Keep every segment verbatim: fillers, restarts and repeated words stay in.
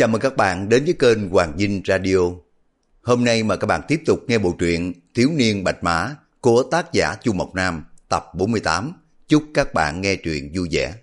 Chào mừng các bạn đến với kênh Hoàng Dinh Radio. Hôm nay mời các bạn tiếp tục nghe bộ truyện Thiếu niên Bạch Mã của tác giả Chu Mộc Nam tập bốn mươi tám. Chúc các bạn nghe truyện vui vẻ.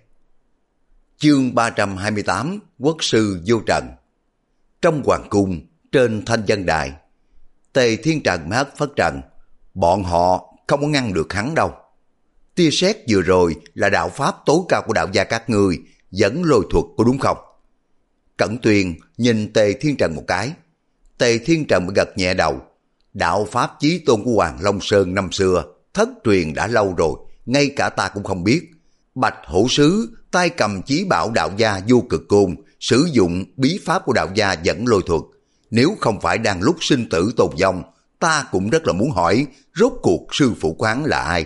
Chương ba trăm hai mươi tám, Quốc sư vô trần. Trong hoàng cung, trên thanh văn đài, Tề Thiên Trần mới hất phất trần. Bọn họ không có ngăn được hắn đâu. Tia sét vừa rồi là đạo pháp tối cao của đạo gia các ngươi, dẫn lôi thuật có đúng không? Cẩn Tuyền nhìn Tề Thiên Trần một cái. Tề Thiên Trần mới gật nhẹ đầu. Đạo pháp chí tôn của Hoàng Long Sơn năm xưa thất truyền đã lâu rồi, ngay cả ta cũng không biết. Bạch hổ sứ tay cầm chí bảo đạo gia vô cực côn, sử dụng bí pháp của đạo gia dẫn lôi thuật. Nếu không phải đang lúc sinh tử tồn vong, ta cũng rất là muốn hỏi rốt cuộc sư phụ quán là ai.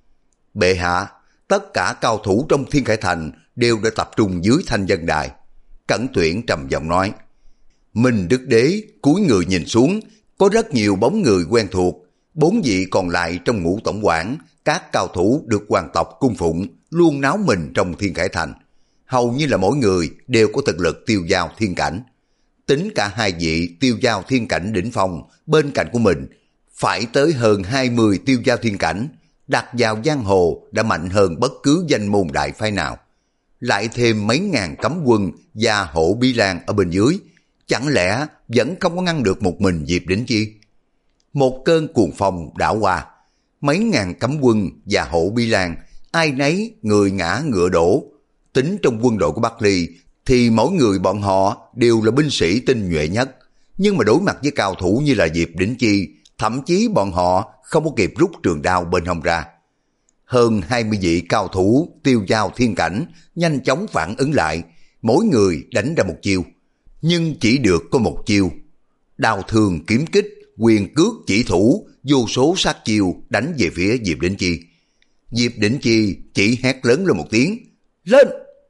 Bệ hạ, tất cả cao thủ trong Thiên Khải Thành đều đã tập trung dưới thanh văn đài. Cẩn Tuyển trầm giọng nói. Minh Đức Đế cúi người nhìn xuống, có rất nhiều bóng người quen thuộc. Bốn vị còn lại trong ngũ tổng quản, các cao thủ được hoàng tộc cung phụng, luôn náo mình trong Thiên Khải Thành. Hầu như là mỗi người đều có thực lực tiêu giao thiên cảnh. Tính cả hai vị tiêu giao thiên cảnh đỉnh phong bên cạnh của mình, phải tới hơn hai mươi tiêu giao thiên cảnh, đặt vào giang hồ đã mạnh hơn bất cứ danh môn đại phái nào. Lại thêm mấy ngàn cấm quân và hộ Bí Lan ở bên dưới, chẳng lẽ vẫn không có ngăn được một mình Diệp Đỉnh Chi? Một cơn cuồng phong đảo qua, mấy ngàn cấm quân và hộ Bí Lan, ai nấy người ngã ngựa đổ. Tính trong quân đội của Bắc Ly thì mỗi người bọn họ đều là binh sĩ tinh nhuệ nhất, nhưng mà đối mặt với cao thủ như là Diệp Đỉnh Chi, thậm chí bọn họ không có kịp rút trường đao bên hông ra. Hơn hai mươi vị cao thủ tiêu giao thiên cảnh nhanh chóng phản ứng lại, mỗi người đánh ra một chiêu, nhưng chỉ được có một chiêu. Đao thương kiếm kích, quyền cước chỉ thủ, vô số sát chiêu đánh về phía Diệp Đỉnh Chi. Diệp Đỉnh Chi chỉ hét lớn lên một tiếng, lên!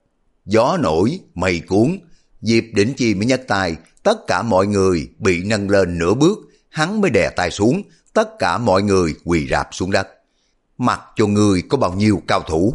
Gió nổi, mây cuốn, Diệp Đỉnh Chi mới nhấc tay, tất cả mọi người bị nâng lên nửa bước, hắn mới đè tay xuống, tất cả mọi người quỳ rạp xuống đất. Mặc cho người có bao nhiêu cao thủ,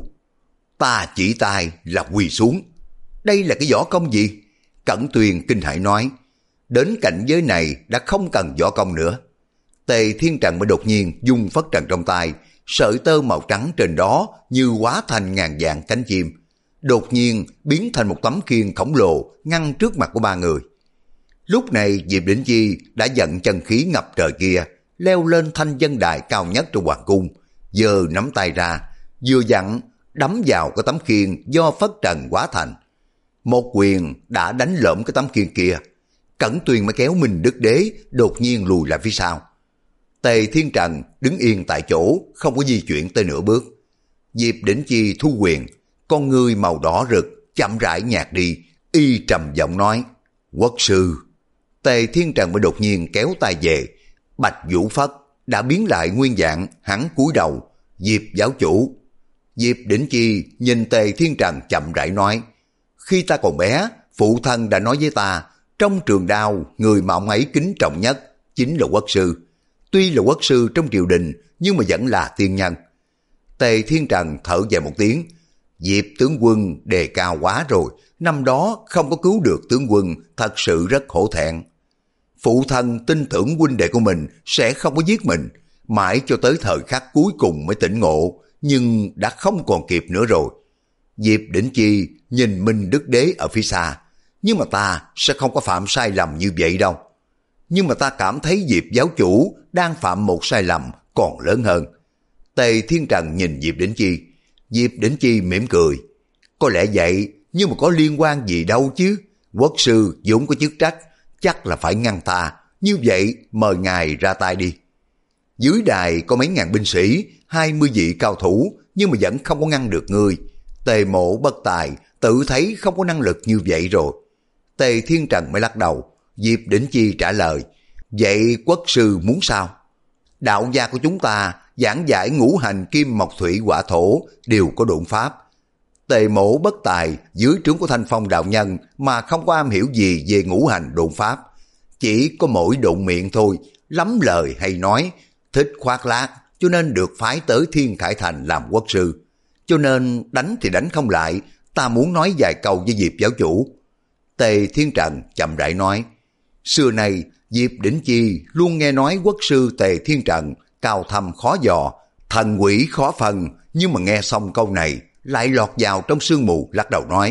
ta chỉ tay là quỳ xuống. Đây là cái võ công gì? Cẩn Tuyền kinh hãi nói. Đến cảnh giới này đã không cần võ công nữa. Tề Thiên Trần mới đột nhiên dung phất trần trong tay, sợi tơ màu trắng trên đó như hóa thành ngàn vạn cánh chim, đột nhiên biến thành một tấm khiên khổng lồ ngăn trước mặt của ba người. Lúc này Diệp Đỉnh Chi đã dẫn chân khí ngập trời kia, leo lên thanh văn đài cao nhất trong hoàng cung, giơ nắm tay ra, vừa dặn đấm vào cái tấm khiên do phất trần hóa thành. Một quyền đã đánh lởm cái tấm khiên kia. Cẩn Tuyền mới kéo Minh Đức Đế đột nhiên lùi lại phía sau. Tề Thiên Trần đứng yên tại chỗ, không có di chuyển tới nửa bước. Diệp Đỉnh Chi thu quyền, con ngươi màu đỏ rực chậm rãi nhạt đi, y trầm giọng nói, quốc sư. Tề Thiên Trần mới đột nhiên kéo tay về, Bạch Vũ Phất đã biến lại nguyên dạng, hắn cúi đầu, Diệp giáo chủ. Diệp Đỉnh Chi nhìn Tề Thiên Trần chậm rãi nói, khi ta còn bé, phụ thân đã nói với ta, trong trường đao, người mà ông ấy kính trọng nhất chính là quốc sư. Tuy là quốc sư trong triều đình, nhưng mà vẫn là tiên nhân. Tề Thiên Trần thở dài một tiếng, Diệp tướng quân đề cao quá rồi, năm đó không có cứu được tướng quân, thật sự rất hổ thẹn. Phụ thân tin tưởng huynh đệ của mình sẽ không có giết mình, mãi cho tới thời khắc cuối cùng mới tỉnh ngộ, nhưng đã không còn kịp nữa rồi. Diệp Đỉnh Chi nhìn Minh Đức Đế ở phía xa, nhưng mà ta sẽ không có phạm sai lầm như vậy đâu. Nhưng mà ta cảm thấy Diệp giáo chủ đang phạm một sai lầm còn lớn hơn. Tề Thiên Trần nhìn Diệp Đỉnh Chi, Diệp Đỉnh Chi mỉm cười. Có lẽ vậy, nhưng mà có liên quan gì đâu chứ. Quốc sư vốn có chức trách, chắc là phải ngăn ta. Như vậy mời ngài ra tay đi. Dưới đài có mấy ngàn binh sĩ, hai mươi vị cao thủ, nhưng mà vẫn không có ngăn được ngươi. Tề Mộ bất tài, tự thấy không có năng lực như vậy rồi. Tề Thiên Trần mới lắc đầu. Diệp Đỉnh Chi trả lời, vậy quốc sư muốn sao? Đạo gia của chúng ta giảng giải ngũ hành kim mộc thủy hỏa thổ đều có độn pháp. Tề Mộ bất tài dưới trướng của Thanh Phong đạo nhân mà không có am hiểu gì về ngũ hành độn pháp, chỉ có mỗi độn miệng thôi, lắm lời hay nói, thích khoác lác, cho nên được phái tới Thiên Khải Thành làm quốc sư. Cho nên đánh thì đánh không lại, ta muốn nói vài câu với Diệp giáo chủ. Tề Thiên Trần chậm rãi nói, xưa nay Diệp Đỉnh Chi luôn nghe nói quốc sư Tề Thiên Trần cao thâm khó dò, thần quỷ khó phân, nhưng mà nghe xong câu này lại lọt vào trong sương mù, lắc đầu nói,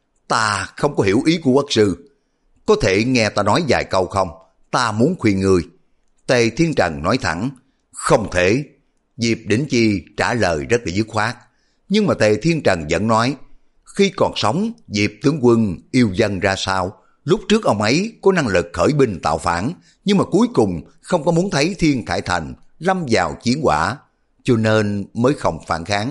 ta không có hiểu ý của quốc sư. Có thể nghe ta nói vài câu không? Ta muốn khuyên người. Tề Thiên Trần nói thẳng, không thể. Diệp Đỉnh Chi trả lời rất là dứt khoát. Nhưng mà Tề Thiên Trần vẫn nói, khi còn sống, Diệp tướng quân yêu dân ra sao? Lúc trước ông ấy có năng lực khởi binh tạo phản, nhưng mà cuối cùng không có muốn thấy Thiên Khải Thành lâm vào chiến quả, cho nên mới không phản kháng.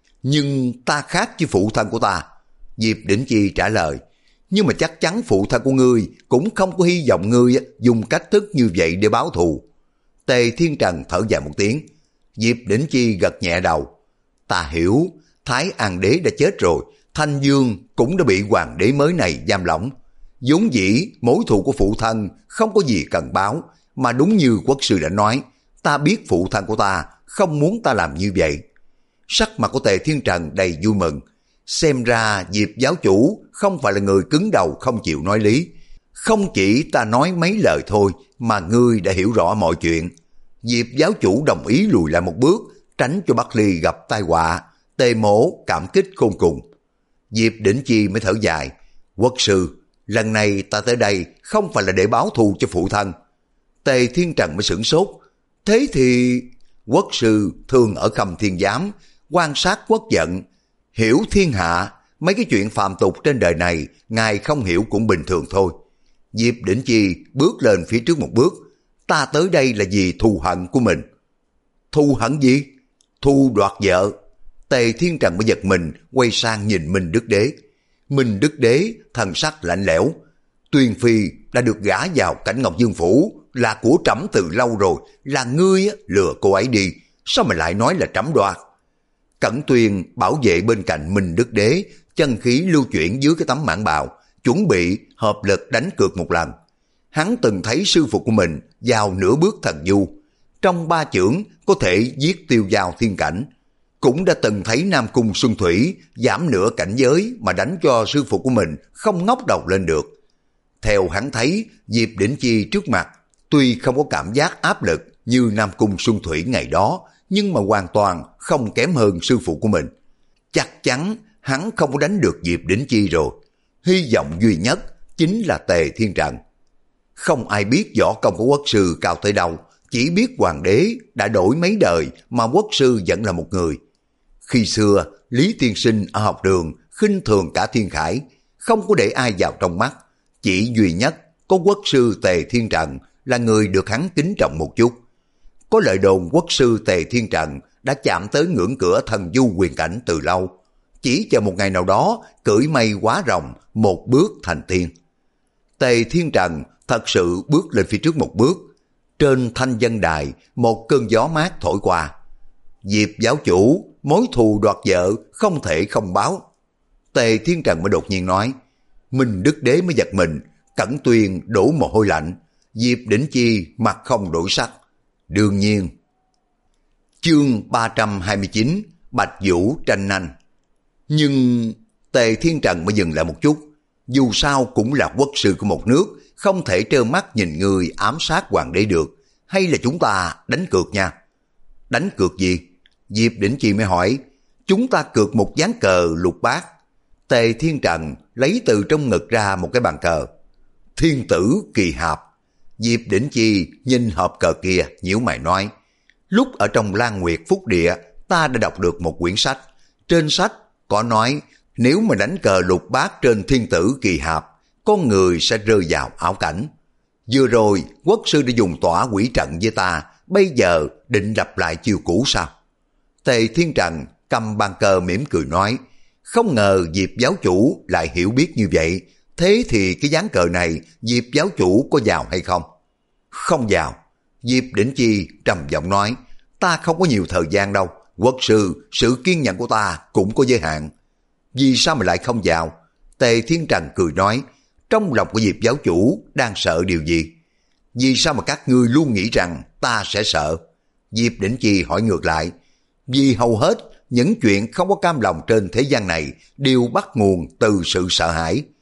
Nhưng ta khác với phụ thân của ta. Diệp Đỉnh Chi trả lời, nhưng mà chắc chắn phụ thân của ngươi cũng không có hy vọng ngươi dùng cách thức như vậy để báo thù. Tề Thiên Trần thở dài một tiếng. Diệp Đỉnh Chi gật nhẹ đầu. Ta hiểu, Thái An đế đã chết rồi, Thanh Dương cũng đã bị hoàng đế mới này giam lỏng. Vốn dĩ mối thù của phụ thân không có gì cần báo, mà đúng như quốc sư đã nói, ta biết phụ thân của ta không muốn ta làm như vậy. Sắc mặt của Tề Thiên Trần đầy vui mừng. Xem ra Diệp giáo chủ không phải là người cứng đầu không chịu nói lý. Không chỉ ta nói mấy lời thôi mà ngươi đã hiểu rõ mọi chuyện. Diệp giáo chủ đồng ý lùi lại một bước, tránh cho Bắc Ly gặp tai họa. Tề Mỗ cảm kích khôn cùng. Diệp Đỉnh Chi mới thở dài. Quốc sư, lần này ta tới đây không phải là để báo thù cho phụ thân. Tề Thiên Trần mới sửng sốt. Thế thì... Quốc sư thường ở Khâm Thiên Giám, quan sát quốc vận, hiểu thiên hạ, mấy cái chuyện phàm tục trên đời này, ngài không hiểu cũng bình thường thôi. Diệp Đỉnh Chi bước lên phía trước một bước. Ta tới đây là vì thù hận của mình. Thù hận gì? Thù đoạt vợ. Tề Thiên Trần mới giật mình, quay sang nhìn Minh Đức Đế. Minh Đức Đế thần sắc lạnh lẽo. Tuyên Phi đã được gả vào Cảnh Ngọc Dương Phủ, là của trẫm từ lâu rồi, là ngươi lừa cô ấy đi, sao mà lại nói là trẫm đoạt? Cẩn Tuyền bảo vệ bên cạnh Minh Đức Đế, chân khí lưu chuyển dưới cái tấm mãng bào, chuẩn bị hợp lực đánh cược một lần. Hắn từng thấy sư phụ của mình vào nửa bước thần du, trong ba chưởng có thể giết tiêu giao thiên cảnh. Cũng đã từng thấy Nam Cung Xuân Thủy giảm nửa cảnh giới mà đánh cho sư phụ của mình không ngóc đầu lên được. Theo hắn thấy, Diệp Đỉnh Chi trước mặt tuy không có cảm giác áp lực như Nam Cung Xuân Thủy ngày đó, nhưng mà hoàn toàn không kém hơn sư phụ của mình. Chắc chắn hắn không có đánh được Diệp Đỉnh Chi rồi. Hy vọng duy nhất chính là Tề Thiên Trần. Không ai biết võ công của quốc sư cao tới đâu, chỉ biết hoàng đế đã đổi mấy đời mà quốc sư vẫn là một người. Khi xưa, Lý Tiên Sinh ở học đường khinh thường cả thiên khải, không có để ai vào trong mắt. Chỉ duy nhất có quốc sư Tề Thiên Trần là người được hắn kính trọng một chút. Có lời đồn quốc sư Tề Thiên Trần đã chạm tới ngưỡng cửa thần du quyền cảnh từ lâu, chỉ chờ một ngày nào đó cưỡi mây hóa rồng, một bước thành tiên. Tề Thiên Trần thật sự bước lên phía trước một bước. Trên thanh dân đài, một cơn gió mát thổi qua. Diệp giáo chủ, mối thù đoạt vợ không thể không báo. Tề Thiên Trần mới đột nhiên nói. Minh Đức Đế mới giật mình, Cẩn Tuyền đổ mồ hôi lạnh. Diệp Đỉnh Chi mặt không đổi sắc. Đương nhiên. Chương ba trăm hai mươi chín, Bạch Vũ tranh anh. Nhưng Tề Thiên Trần mới dừng lại một chút. Dù sao cũng là quốc sư của một nước, không thể trơ mắt nhìn người ám sát hoàng đế được. Hay là chúng ta đánh cược nha? Đánh cược gì? Diệp Đỉnh Chi mới hỏi. Chúng ta cược một ván cờ lục bát. Tề Thiên Trần lấy từ trong ngực ra một cái bàn cờ. Thiên tử kỳ hạp. Diệp Đỉnh Chi nhìn hộp cờ kia, nhíu mày nói. Lúc ở trong Lan Nguyệt Phúc Địa, ta đã đọc được một quyển sách. Trên sách có nói, nếu mà đánh cờ lục bát trên thiên tử kỳ hạp, con người sẽ rơi vào ảo cảnh. Vừa rồi, quốc sư đã dùng tỏa quỷ trận với ta, bây giờ định lặp lại chiêu cũ sao? Tề Thiên Trần cầm bàn cờ mỉm cười nói, không ngờ Diệp giáo chủ lại hiểu biết như vậy, thế thì cái ván cờ này Diệp giáo chủ có vào hay không? Không vào. Diệp Đỉnh Chi trầm giọng nói, ta không có nhiều thời gian đâu, quốc sư, sự kiên nhẫn của ta cũng có giới hạn. Vì sao mà lại không vào? Tề Thiên Trần cười nói, trong lòng của Diệp giáo chủ đang sợ điều gì? Vì sao mà các ngươi luôn nghĩ rằng ta sẽ sợ? Diệp Đỉnh Chi hỏi ngược lại, vì hầu hết những chuyện không có cam lòng trên thế gian này đều bắt nguồn từ sự sợ hãi.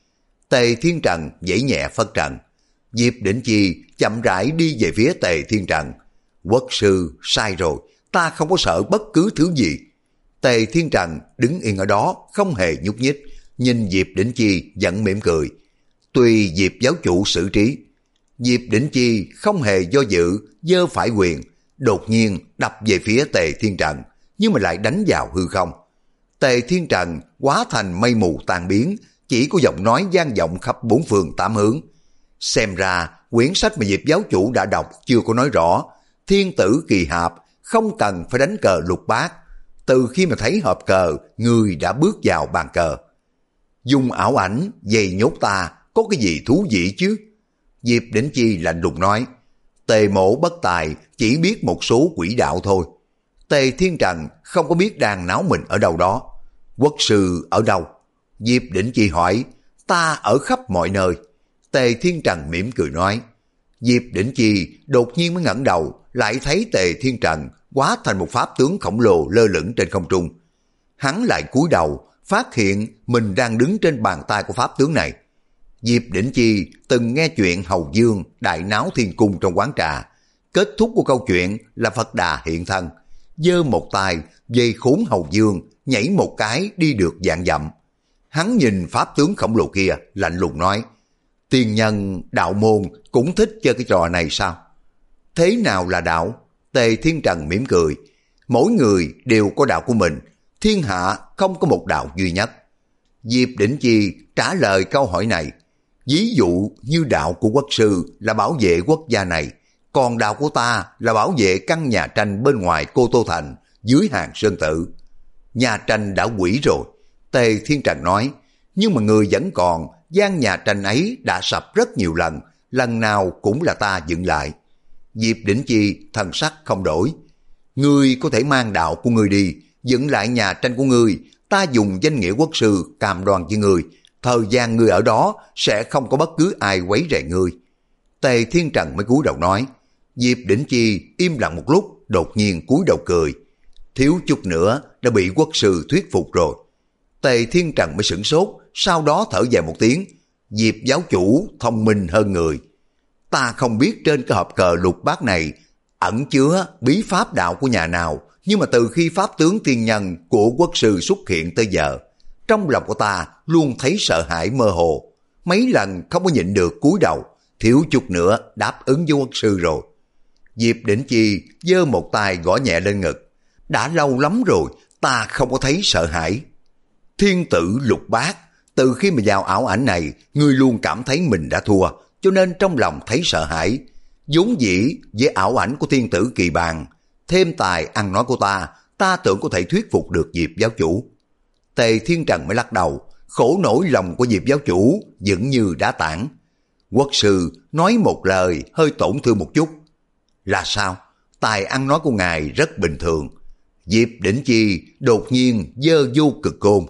Tề Thiên Trần giãy nhẹ phất trần. Diệp Đỉnh Chi chậm rãi đi về phía Tề Thiên Trần. Quốc sư, sai rồi, ta không có sợ bất cứ thứ gì. Tề Thiên Trần đứng yên ở đó, không hề nhúc nhích, nhìn Diệp Đỉnh Chi vẫn mỉm cười. Tùy Diệp giáo chủ xử trí. Diệp Đỉnh Chi không hề do dự, giơ phải quyền, đột nhiên đập về phía Tề Thiên Trần, nhưng mà lại đánh vào hư không. Tề Thiên Trần hóa thành mây mù tan biến, chỉ có giọng nói vang vọng khắp bốn phương tám hướng. Xem ra quyển sách mà Diệp giáo chủ đã đọc chưa có nói rõ, thiên tử kỳ hạp không cần phải đánh cờ lục bát. Từ khi mà thấy hộp cờ, người đã bước vào bàn cờ. Dùng ảo ảnh dày nhốt ta có cái gì thú vị chứ? Diệp Đỉnh Chi lạnh lùng nói. Tề Mộ bất tài, chỉ biết một số quỷ đạo thôi. Tề Thiên Trần không có biết đang náo mình ở đâu đó. Quốc sư ở đâu? Diệp Đỉnh Chi hỏi. Ta ở khắp mọi nơi. Tề Thiên Trần mỉm cười nói. Diệp Đỉnh Chi đột nhiên mới ngẩng đầu, lại thấy Tề Thiên Trần hóa thành một pháp tướng khổng lồ lơ lửng trên không trung. Hắn lại cúi đầu, phát hiện mình đang đứng trên bàn tay của pháp tướng này. Diệp Đỉnh Chi từng nghe chuyện Hầu Dương đại náo thiên cung trong quán trà. Kết thúc của câu chuyện là Phật Đà hiện thân, giơ một tay dây khốn Hầu Dương, nhảy một cái đi được vạn dặm. Hắn nhìn pháp tướng khổng lồ kia, lạnh lùng nói. Tiên nhân đạo môn cũng thích chơi cái trò này sao? Thế nào là đạo? Tề Thiên Trần mỉm cười. Mỗi người đều có đạo của mình, thiên hạ không có một đạo duy nhất. Diệp Đỉnh Chi trả lời câu hỏi này. Ví dụ như đạo của quốc sư là bảo vệ quốc gia này, còn đạo của ta là bảo vệ căn nhà tranh bên ngoài Cô Tô Thành, dưới hàng sơn tự. Nhà tranh đã hủy rồi, Tề Thiên Trần nói, nhưng mà người vẫn còn, gian nhà tranh ấy đã sập rất nhiều lần, lần nào cũng là ta dựng lại. Diệp Đỉnh Chi thần sắc không đổi. Ngươi có thể mang đạo của ngươi đi, dựng lại nhà tranh của ngươi, ta dùng danh nghĩa quốc sư cam đoan với ngươi, thời gian ngươi ở đó sẽ không có bất cứ ai quấy rầy ngươi. Tề Thiên Trần mới cúi đầu nói. Diệp Đỉnh Chi im lặng một lúc, đột nhiên cúi đầu cười. Thiếu chút nữa đã bị quốc sư thuyết phục rồi. Tề Thiên Trần mới sửng sốt, sau đó thở dài một tiếng. Diệp giáo chủ thông minh hơn người. Ta không biết trên cái hộp cờ lục bát này ẩn chứa bí pháp đạo của nhà nào, nhưng mà từ khi pháp tướng tiên nhân của quốc sư xuất hiện tới giờ, trong lòng của ta luôn thấy sợ hãi mơ hồ. Mấy lần không có nhịn được cúi đầu, thiếu chút nữa đáp ứng với quốc sư rồi. Diệp Đỉnh Chi giơ một tay gõ nhẹ lên ngực. Đã lâu lắm rồi ta không có thấy sợ hãi. Thiên tử lục bát, từ khi mà vào ảo ảnh này, ngươi luôn cảm thấy mình đã thua, cho nên trong lòng thấy sợ hãi. Vốn dĩ với ảo ảnh của thiên tử kỳ bàn, thêm tài ăn nói của ta, ta tưởng có thể thuyết phục được Diệp giáo chủ. Tề Thiên Trần mới lắc đầu, khổ nỗi lòng của Diệp giáo chủ vẫn như đá tảng. Quốc sư nói một lời hơi tổn thương một chút. Là sao? Tài ăn nói của ngài rất bình thường. Diệp Đỉnh Chi đột nhiên giơ vô cực côn.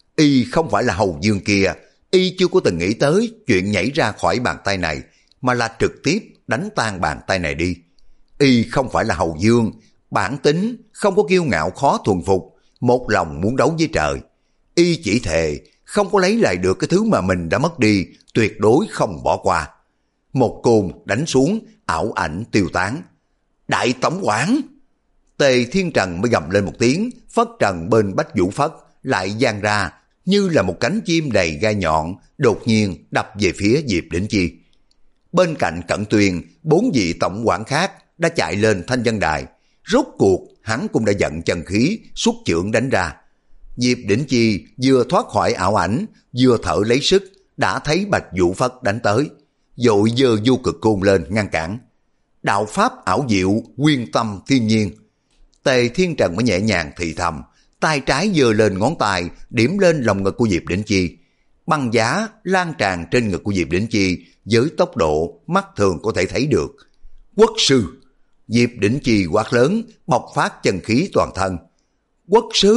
Y không phải là Hầu Dương kia, y chưa có từng nghĩ tới chuyện nhảy ra khỏi bàn tay này, mà là trực tiếp đánh tan bàn tay này đi. Y không phải là Hầu Dương, bản tính không có kiêu ngạo khó thuần phục, một lòng muốn đấu với trời. Y chỉ thề không có lấy lại được cái thứ mà mình đã mất đi, tuyệt đối không bỏ qua. Một côn đánh xuống, ảo ảnh tiêu tán. Đại tổng quản! Tề Thiên Trần mới gầm lên một tiếng, phất trần bên Bách Vũ Phất lại giang ra như là một cánh chim đầy gai nhọn, đột nhiên đập về phía Diệp Đỉnh Chi. Bên cạnh Cận Tuyền, bốn vị tổng quản khác đã chạy lên thanh văn đài. Rốt cuộc hắn cũng đã giận chân khí, xuất chưởng đánh ra. Diệp Đỉnh Chi vừa thoát khỏi ảo ảnh, vừa thở lấy sức, đã thấy Bạch Vũ Phất đánh tới, vội giơ vô cực côn lên ngăn cản. Đạo pháp ảo diệu, nguyên tâm thiên nhiên. Tề Thiên Trần mới nhẹ nhàng thì thầm, tay trái giơ lên ngón tay, điểm lên lồng ngực của Diệp Đỉnh Chi. Băng giá lan tràn trên ngực của Diệp Đỉnh Chi với tốc độ mắt thường có thể thấy được. Quốc sư! Diệp Đỉnh Chi quát lớn, bộc phát chân khí toàn thân. Quốc sư!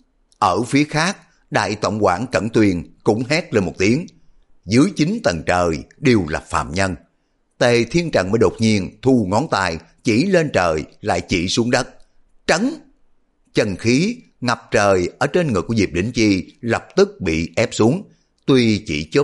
Ở phía khác, đại tổng quản Cẩn Tuyền cũng hét lên một tiếng. Dưới chín tầng trời đều là phàm nhân. Tề Thiên Trần mới đột nhiên thu ngón tay, chỉ lên trời lại chỉ xuống đất. Trấn! Chân khí ngập trời ở trên ngực của Diệp Đỉnh Chi lập tức bị ép xuống. Tuy chỉ chớp mắt,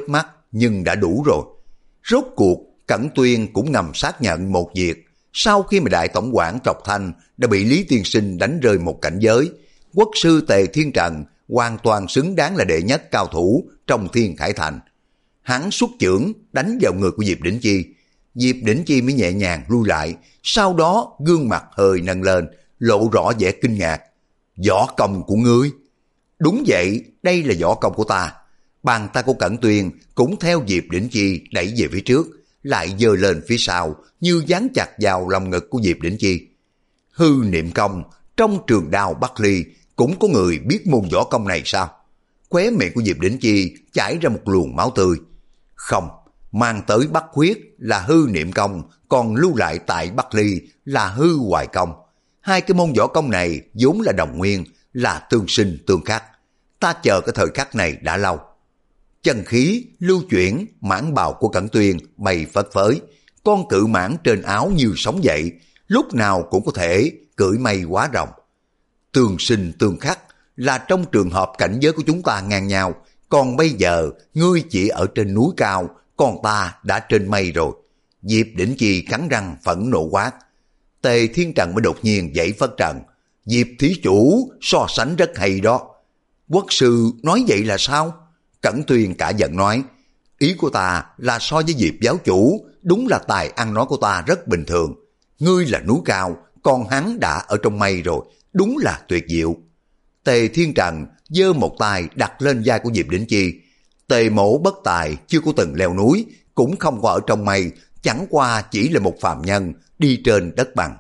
nhưng đã đủ rồi. Rốt cuộc, Cẩn Tuyên cũng ngầm xác nhận một việc. Sau khi mà đại tổng quản Trọc Thanh đã bị Lý Tiên Sinh đánh rơi một cảnh giới, quốc sư Tề Thiên Trần hoàn toàn xứng đáng là đệ nhất cao thủ trong Thiên Khải Thành. Hắn xuất chưởng đánh vào người của Diệp Đỉnh Chi. Diệp Đỉnh Chi mới nhẹ nhàng lui lại, sau đó gương mặt hơi nâng lên, lộ rõ vẻ kinh ngạc. Võ công của ngươi? Đúng vậy, đây là võ công của ta. Bàn tay của Cẩn Tuyên cũng theo Diệp Đỉnh Chi đẩy về phía trước, lại giơ lên phía sau như dán chặt vào lòng ngực của Diệp Đỉnh Chi. Hư niệm công, trong trường đao Bắc Ly cũng có người biết môn võ công này sao? Khóe miệng của Diệp Đỉnh Chi chảy ra một luồng máu tươi. Không, mang tới Bắc Huyết là hư niệm công, còn lưu lại tại Bắc Ly là hư hoài công. Hai cái môn võ công này vốn là đồng nguyên, là tương sinh tương khắc. Ta chờ cái thời khắc này đã lâu. Chân khí lưu chuyển, mãng bào của Cẩn Tuyên bay phất phới, con cự mãng trên áo như sống dậy, lúc nào cũng có thể cưỡi mây quá rồng. Tương sinh tương khắc là trong trường hợp cảnh giới của chúng ta ngang nhau, còn bây giờ ngươi chỉ ở trên núi cao, còn ta đã trên mây rồi. Diệp Đỉnh Chi cắn răng phẫn nộ quát. Tề Thiên Trần mới đột nhiên dậy phất trần. Diệp thí chủ so sánh rất hay đó. Quốc sư nói vậy là sao? Cẩn Tuyên cả giận nói. Ý của ta là so với Diệp giáo chủ, đúng là tài ăn nói của ta rất bình thường. Ngươi là núi cao, còn hắn đã ở trong mây rồi, đúng là tuyệt diệu. Tề Thiên Trần giơ một tay đặt lên vai của Diệp Đỉnh Chi. Tề mổ bất tài chưa có từng leo núi, cũng không có ở trong mây, chẳng qua chỉ là một phàm nhân đi trên đất bằng.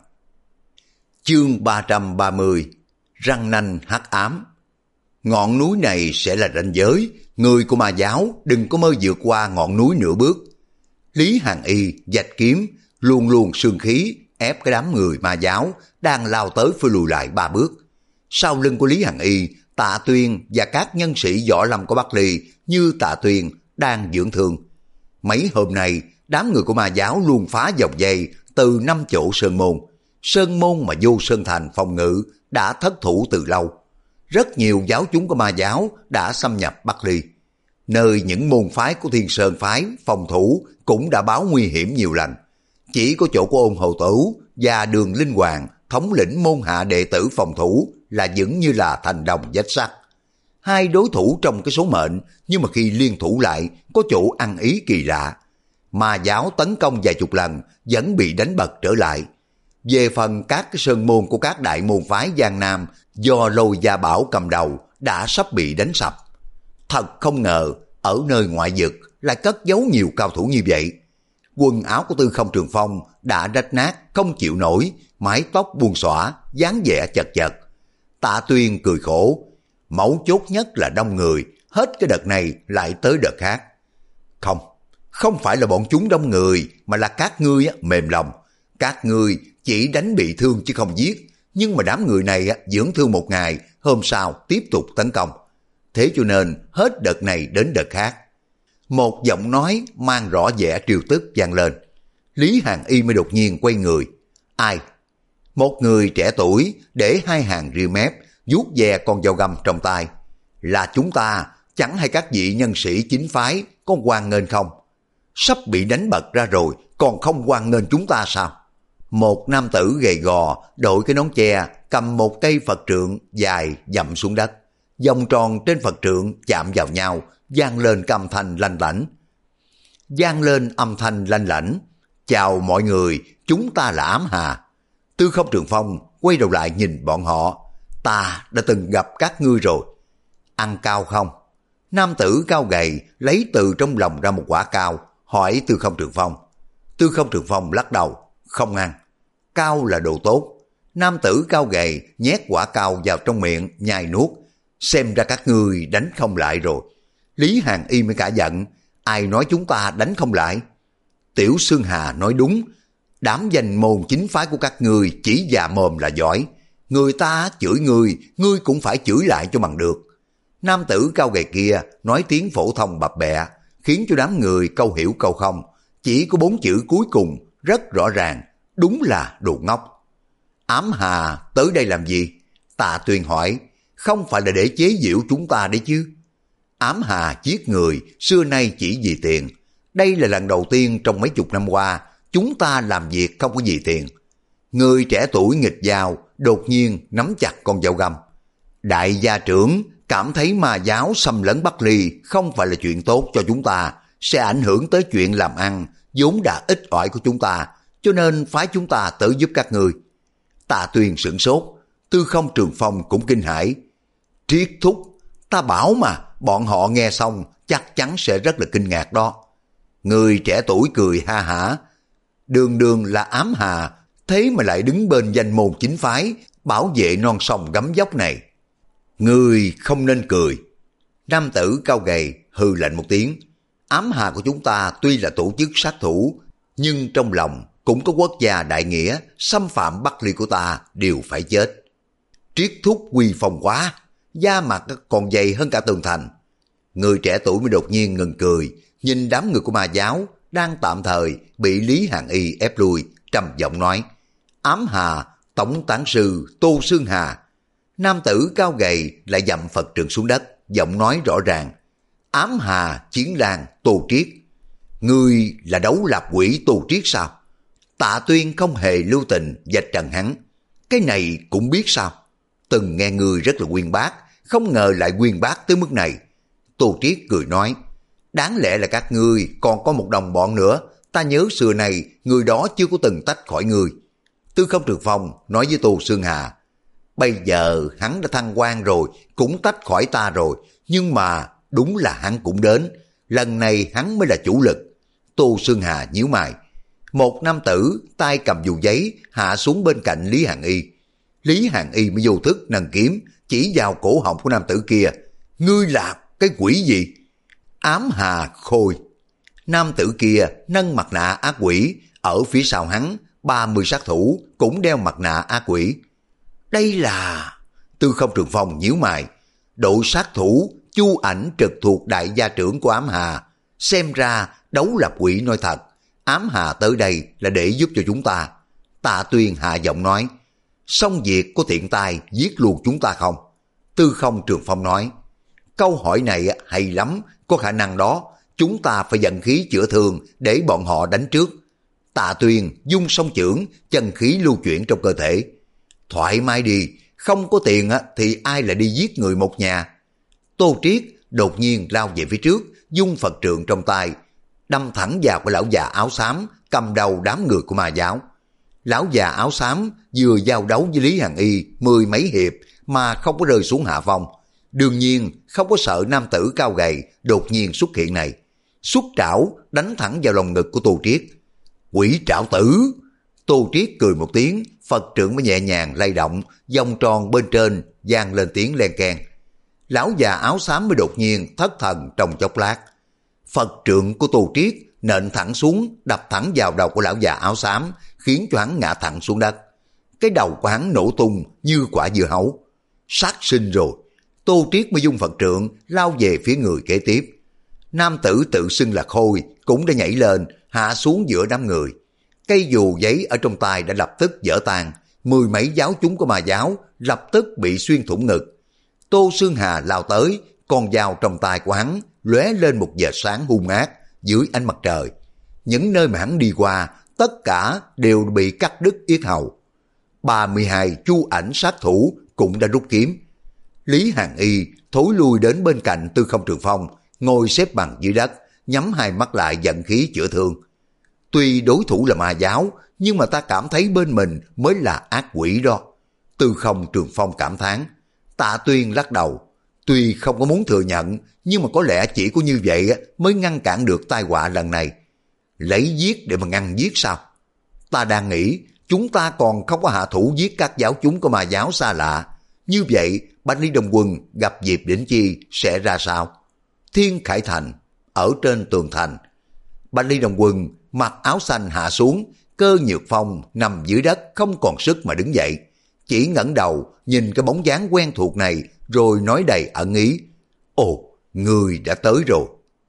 Chương ba trăm ba mươi. Răng nanh hắc ám. Ngọn núi này sẽ là ranh giới, người của ma giáo đừng có mơ vượt qua ngọn núi nửa bước. Lý Hàn Y vạch kiếm, luôn luôn sương khí ép cái đám người ma giáo đang lao tới phải lùi lại ba bước. Sau lưng của Lý Hàn Y, Tạ Tuyên và các nhân sĩ võ lâm của Bắc Ly như Tạ Tuyên đang dưỡng thương. Mấy hôm nay, đám người của ma giáo luôn phá vòng dây từ năm chỗ sơn môn. Sơn môn mà vô sơn thành phòng ngự đã thất thủ từ lâu. Rất nhiều giáo chúng của ma giáo đã xâm nhập Bắc Ly. Nơi những môn phái của Thiên Sơn phái phòng thủ cũng đã báo nguy hiểm nhiều lần. Chỉ có chỗ của Ôn Hầu Tử và Đường Linh Hoàng thống lĩnh môn hạ đệ tử phòng thủ là vững như là thành đồng vách sắt. Hai đối thủ trong cái số mệnh, nhưng mà khi liên thủ lại có chỗ ăn ý kỳ lạ. Ma giáo tấn công vài chục lần vẫn bị đánh bật trở lại. Về phần các cái sơn môn của các đại môn phái Giang Nam do Lôi Gia Bảo cầm đầu đã sắp bị đánh sập. Thật không ngờ ở nơi ngoại vực lại cất giấu nhiều cao thủ như vậy. Quần áo của Tư Không Trường Phong đã rách nát không chịu nổi, mái tóc buông xõa, dáng vẻ chật chật. Tạ Tuyên cười khổ, mấu chốt nhất là đông người, hết cái đợt này lại tới đợt khác. Không, không phải là bọn chúng đông người, mà là các ngươi mềm lòng. Các ngươi chỉ đánh bị thương chứ không giết, nhưng mà đám người này dưỡng thương một ngày, hôm sau tiếp tục tấn công. Thế cho nên hết đợt này đến đợt khác. Một giọng nói mang rõ vẻ triều tức vang lên. Lý Hàn Y mới đột nhiên quay người. Ai? Một người trẻ tuổi để hai hàng ria mép, vuốt ve con dao găm trong tay. Là chúng ta, chẳng hay các vị nhân sĩ chính phái có hoan nghênh không? Sắp bị đánh bật ra rồi, còn không hoan nghênh chúng ta sao? Một nam tử gầy gò, đội cái nón che, cầm một cây Phật trượng dài dậm xuống đất. Vòng tròn trên Phật trượng chạm vào nhau, vang lên âm thanh lanh lảnh. Vang lên âm thanh lanh lảnh. Chào mọi người, chúng ta là Ám Hà. Tư Không Trường Phong quay đầu lại nhìn bọn họ. Ta đã từng gặp các ngươi rồi. Ăn cao không? Nam tử cao gầy lấy từ trong lòng ra một quả cao, hỏi Tư Không Trường Phong. Tư Không Trường Phong lắc đầu, không ăn. Cao là đồ tốt. Nam tử cao gầy nhét quả cao vào trong miệng, nhai nuốt. Xem ra các ngươi đánh không lại rồi. Lý Hàn Y mới cả giận. Ai nói chúng ta đánh không lại? Tiểu Xương Hà nói đúng. Đám danh môn chính phái của các ngươi chỉ già mồm là giỏi. Người ta chửi ngươi, ngươi cũng phải chửi lại cho bằng được. Nam tử cao gầy kia nói tiếng phổ thông bập bẹ, khiến cho đám người câu hiểu câu không. Chỉ có bốn chữ cuối cùng rất rõ ràng, đúng là đồ ngốc. Ám Hà tới đây làm gì? Tạ Tuyên hỏi. Không phải là để chế giễu chúng ta đấy chứ? Ám Hà giết người xưa nay chỉ vì tiền. Đây là lần đầu tiên trong mấy chục năm qua chúng ta làm việc không có vì tiền. Người trẻ tuổi nghịch dao đột nhiên nắm chặt con dao găm. Đại gia trưởng cảm thấy ma giáo xâm lấn Bắc Ly không phải là chuyện tốt cho chúng ta, sẽ ảnh hưởng tới chuyện làm ăn vốn đã ít ỏi của chúng ta, cho nên phái chúng ta tới giúp các ngươi. Tạ Tuyên sửng sốt, Tư Không Trường Phong cũng kinh hãi. Triết thúc, ta bảo mà, bọn họ nghe xong chắc chắn sẽ rất là kinh ngạc đó. Người trẻ tuổi cười ha hả. Đường đường là Ám Hà, thế mà lại đứng bên danh môn chính phái, bảo vệ non sông gấm dốc này. Người không nên cười. Nam tử cao gầy hừ lạnh một tiếng. Ám Hà của chúng ta tuy là tổ chức sát thủ, nhưng trong lòng cũng có quốc gia đại nghĩa, xâm phạm Bắc Ly của ta đều phải chết. Triết thúc uy phong quá, da mặt còn dày hơn cả tường thành. Người trẻ tuổi mới đột nhiên ngừng cười, nhìn đám người của ma giáo đang tạm thời bị Lý Hàn Y ép lui, trầm giọng nói: Ám Hà, tổng tán sư Tô Xương Hà. Nam tử cao gầy lại dậm Phật trượng xuống đất, giọng nói rõ ràng: Ám Hà, Chiến Lang, Tô Triết. Ngươi là đấu lạp quỷ Tô Triết sao? Tạ Tuyên không hề lưu tình vạch trần hắn. Cái này cũng biết sao? Từng nghe ngươi rất là uyên bác, không ngờ lại uyên bác tới mức này. Tô Triết cười nói: đáng lẽ là các ngươi còn có một đồng bọn nữa, ta nhớ xưa này người đó chưa có từng tách khỏi ngươi. Tư Không Trường Phong nói với Tô Xương Hà: bây giờ hắn đã thăng quan rồi, cũng tách khỏi ta rồi, nhưng mà đúng là hắn cũng đến, lần này hắn mới là chủ lực. Tô Xương Hà nhíu mày. Một nam tử tay cầm dù giấy hạ xuống bên cạnh Lý Hàn Y. Lý Hàn Y mới vô thức nâng kiếm chỉ vào cổ họng của nam tử kia. Ngươi là cái quỷ gì? Ám Hà Khôi. Nam tử kia nâng mặt nạ ác quỷ, ở phía sau hắn ba mươi sát thủ cũng đeo mặt nạ ác quỷ. Đây là... Tư Không Trường Phong nhíu mày. Đội sát thủ Chu Ảnh trực thuộc đại gia trưởng của Ám Hà. Xem ra đấu lạp quỷ nói thật, Ám Hà tới đây là để giúp cho chúng ta. Tạ Tuyên hạ giọng nói: xong việc có tiện tay giết luôn chúng ta không? Tư Không Trường Phong nói: câu hỏi này hay lắm, có khả năng đó. Chúng ta phải vận khí chữa thương để bọn họ đánh trước. Tạ Tuyên dung song chưởng, chân khí lưu chuyển trong cơ thể. Thoải mái đi, không có tiền thì ai lại đi giết người một nhà. Tô Triết đột nhiên lao về phía trước, dung Phật trượng trong tay, đâm thẳng vào cái lão già áo xám cầm đầu đám người của ma giáo. Lão già áo xám vừa giao đấu với Lý Hàn Y mười mấy hiệp mà không có rơi xuống hạ phong. Đương nhiên không có sợ nam tử cao gầy đột nhiên xuất hiện này. Xuất trảo đánh thẳng vào lồng ngực của Tô Triết. Quỷ trảo tử! Tô Triết cười một tiếng, Phật trượng mới nhẹ nhàng lay động, vòng tròn bên trên vang lên tiếng len keng. Lão già áo xám mới đột nhiên thất thần trong chốc lát. Phật trượng của Tô Triết nện thẳng xuống, đập thẳng vào đầu của lão già áo xám, khiến cho hắn ngã thẳng xuống đất. Cái đầu của hắn nổ tung như quả dưa hấu. Sát sinh rồi. Tô Triết mới dung Phật trượng lao về phía người kế tiếp. Nam tử tự xưng là Khôi cũng đã nhảy lên, hạ xuống giữa đám người. Cây dù giấy ở trong tay đã lập tức vỡ tan, mười mấy giáo chúng của ma giáo lập tức bị xuyên thủng ngực. Tô Xương Hà lao tới, con dao trong tay của hắn lóe lên một vệt sáng hung ác dưới ánh mặt trời. Những nơi mà hắn đi qua, tất cả đều bị cắt đứt yết hầu. ba mươi hai Chu Ảnh sát thủ cũng đã rút kiếm. Lý Hàn Y thối lui đến bên cạnh Tư Không Trường Phong, ngồi xếp bằng dưới đất, nhắm hai mắt lại vận khí chữa thương. Tuy đối thủ là ma giáo, nhưng mà ta cảm thấy bên mình mới là ác quỷ đó. Tư Không Trường Phong cảm thán. Tạ Tuyên lắc đầu. Tuy không có muốn thừa nhận, nhưng mà có lẽ chỉ có như vậy mới ngăn cản được tai họa lần này. Lấy giết để mà ngăn giết sao? Ta đang nghĩ chúng ta còn không có hạ thủ giết các giáo chúng của ma giáo xa lạ. Như vậy Bạch Ly Đồng Quân gặp dịp Đỉnh Chi sẽ ra sao? Thiên Khải Thành, ở trên tường thành. Bạch Ly Đồng Quân mặc áo xanh hạ xuống, Cơ Nhược Phong nằm dưới đất không còn sức mà đứng dậy. Chỉ ngẩng đầu nhìn cái bóng dáng quen thuộc này rồi nói đầy ẩn ý. Ồ, người đã tới rồi.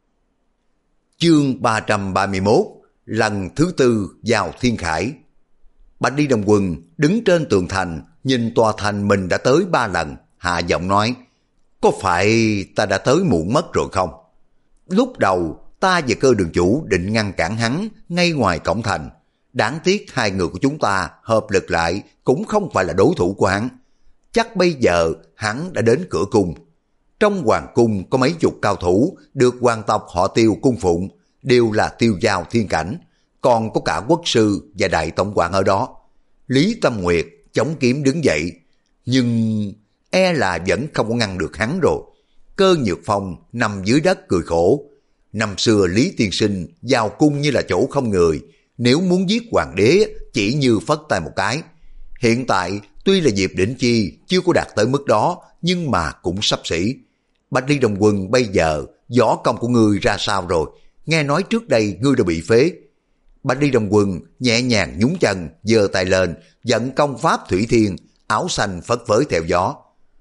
Chương ba trăm ba mươi mốt, lần thứ tư vào Thiên Khải. Bạch Ly Đồng Quân đứng trên tường thành, nhìn tòa thành mình đã tới ba lần, hạ giọng nói. có phải ta đã tới muộn mất rồi không? Lúc đầu ta và Cơ đường chủ định ngăn cản hắn ngay ngoài cổng thành. Đáng tiếc hai người của chúng ta hợp lực lại cũng không phải là đối thủ của hắn. Chắc bây giờ hắn đã đến cửa cung. Trong hoàng cung có mấy chục cao thủ được hoàng tộc họ Tiêu cung phụng, đều là tiêu giao thiên cảnh, còn có cả quốc sư và đại tổng quản ở đó. Lý Tâm Nguyệt chống kiếm đứng dậy, nhưng e là vẫn không có ngăn được hắn rồi. Cơ Nhược Phong nằm dưới đất cười khổ. Năm xưa Lý tiên sinh vào cung như là chỗ không người, nếu muốn giết hoàng đế chỉ như phất tay một cái. Hiện tại tuy là Diệp Đỉnh Chi chưa có đạt tới mức đó, nhưng mà cũng xấp xỉ. Bạch Ly Đồng Quân bây giờ võ công của ngươi ra sao rồi? Nghe nói trước đây ngươi đã bị phế. Bạch Ly Đồng Quân nhẹ nhàng nhún chân, giơ tay lên, dẫn công pháp thủy thiên, áo xanh phất phới theo gió.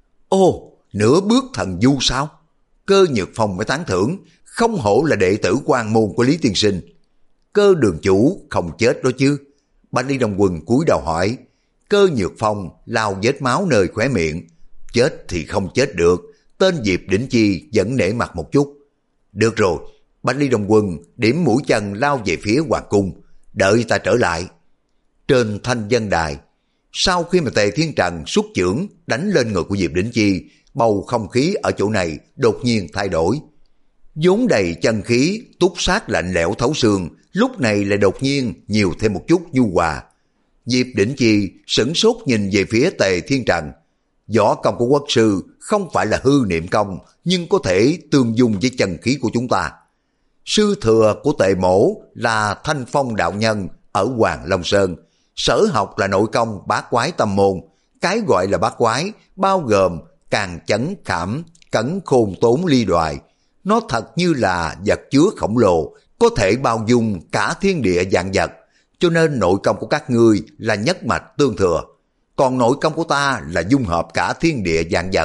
Ô, nửa bước thần du sao? Cơ Nhược Phong mới tán thưởng, không hổ là đệ tử quan môn của Lý tiên sinh. Cơ đường chủ không chết đó chứ? Bạch Ly Đồng Quân cúi đầu hỏi. Cơ Nhược Phong lau vết máu nơi khóe miệng. Chết thì không chết được, tên Diệp Đỉnh Chi vẫn nể mặt một chút. Được rồi, Bạch Ly Đồng Quân điểm mũi chân lao về phía hoàng cung, đợi ta trở lại. Trên thanh dân đài, sau khi mà Tề Thiên Trần xuất chưởng đánh lên người của Diệp Đỉnh Chi, bầu không khí ở chỗ này đột nhiên thay đổi. Vốn đầy chân khí, túc sát lạnh lẽo thấu xương, lúc này lại đột nhiên nhiều thêm một chút nhu hòa. Diệp Đỉnh Chi sửng sốt nhìn về phía Tề Thiên Trần. Võ công của quốc sư không phải là hư niệm công, nhưng có thể tương dung với chân khí của chúng ta. Sư thừa của Tề Mỗ là Thanh Phong đạo nhân ở Hoàng Long Sơn, sở học là nội công bát quái tâm môn. Cái gọi là bát quái bao gồm càn chấn khảm, cẩn khôn tốn ly đoài. Nó thật như là vật chứa khổng lồ, có thể bao dung cả thiên địa vạn vật, cho nên nội công của các ngươi là nhất mạch tương thừa, còn nội công của ta là dung hợp cả thiên địa vạn vật.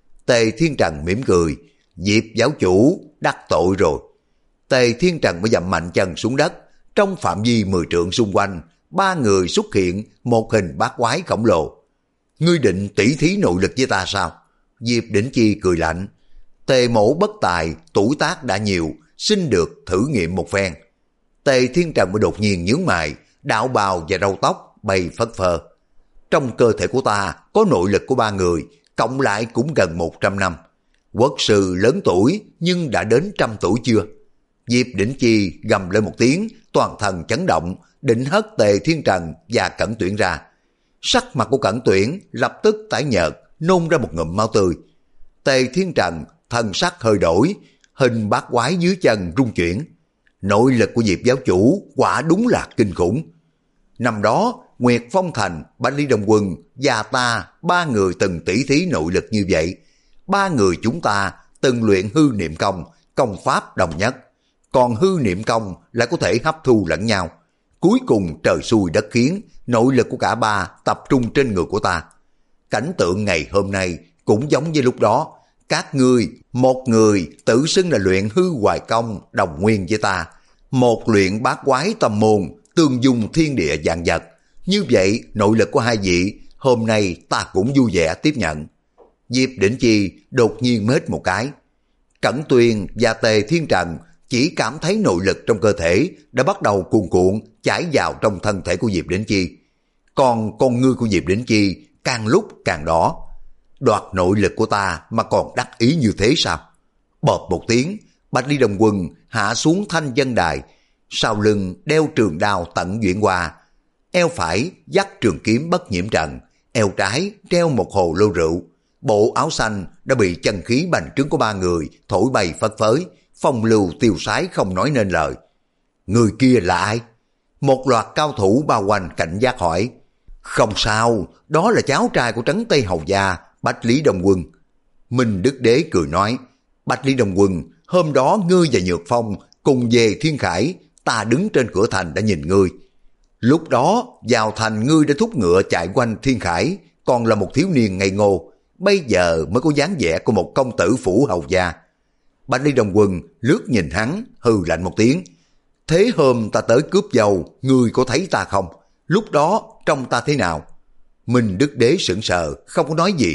Tề Thiên Trần mỉm cười, Diệp giáo chủ đắc tội rồi. Tề Thiên Trần mới dậm mạnh chân xuống đất, trong phạm vi mười trượng xung quanh, ba người xuất hiện một hình bát quái khổng lồ. Ngươi định tỉ thí nội lực với ta sao? Diệp Đỉnh Chi cười lạnh. Tề Mỗ bất tài, tuổi tác đã nhiều, xin được thử nghiệm một phen. Tề Thiên Trần mới đột nhiên nhướng mày, đạo bào và râu tóc bay phất phơ. Trong cơ thể của ta có nội lực của ba người, cộng lại cũng gần một trăm năm. Quốc sư lớn tuổi nhưng đã đến trăm tuổi chưa? Diệp Đỉnh Chi gầm lên một tiếng, toàn thân chấn động, định hất Tề Thiên Trần và Cẩn Tuyển ra. Sắc mặt của Cẩn Tuyển lập tức tái nhợt, nôn ra một ngụm máu tươi. Tề Thiên Trần thần sắc hơi đổi, hình bát quái dưới chân rung chuyển. Nội lực của Diệp giáo chủ quả đúng là kinh khủng. Năm đó Nguyệt Phong Thành, Bạch Ly Đồng Quân và ta ba người từng tỉ thí nội lực như vậy. Ba người chúng ta từng luyện hư niệm công, công pháp đồng nhất, còn hư niệm công lại có thể hấp thu lẫn nhau. Cuối cùng trời xui đất khiến, nội lực của cả ba tập trung trên người của ta. Cảnh tượng ngày hôm nay cũng giống như lúc đó. Các ngươi, một người tự xưng là luyện hư hoài công đồng nguyên với ta, một luyện bát quái tâm môn tương dung thiên địa vạn vật. Như vậy nội lực của hai vị hôm nay ta cũng vui vẻ tiếp nhận. Diệp Đỉnh Chi đột nhiên mết một cái. Cẩn Tuyền và Tề Thiên Trần chỉ cảm thấy nội lực trong cơ thể đã bắt đầu cuồn cuộn chảy vào trong thân thể của Diệp Đỉnh Chi. Còn con ngươi của Diệp Đỉnh Chi càng lúc càng đỏ. Đoạt nội lực của ta mà còn đắc ý như thế sao? Bọt một tiếng, Bạch Ly Đồng Quân hạ xuống thanh dân đài, sau lưng đeo trường đao tận duyện qua, eo phải dắt trường kiếm bất nhiễm trần, eo trái treo một hồ lô rượu. Bộ áo xanh đã bị chân khí bành trướng của ba người thổi bay phất phới, phong lưu tiêu sái không nói nên lời. Người kia là ai? Một loạt cao thủ bao quanh cảnh giác hỏi. Không sao, đó là cháu trai của Trấn Tây Hầu Gia, Bạch Lý Đồng Quân. Minh Đức Đế cười nói, Bạch Lý Đồng Quân, hôm đó ngươi và Nhược Phong cùng về Thiên Khải, ta đứng trên cửa thành đã nhìn ngươi. Lúc đó vào thành ngươi đã thúc ngựa chạy quanh Thiên Khải, còn là một thiếu niên ngây ngô, bây giờ mới có dáng vẻ của một công tử phủ hầu gia. Bạch Ly Đồng Quân lướt nhìn hắn, hừ lạnh một tiếng. Thế hôm ta tới cướp dâu, ngươi có thấy ta không? Lúc đó trông ta thế nào? Minh Đức Đế sững sờ, không có nói gì.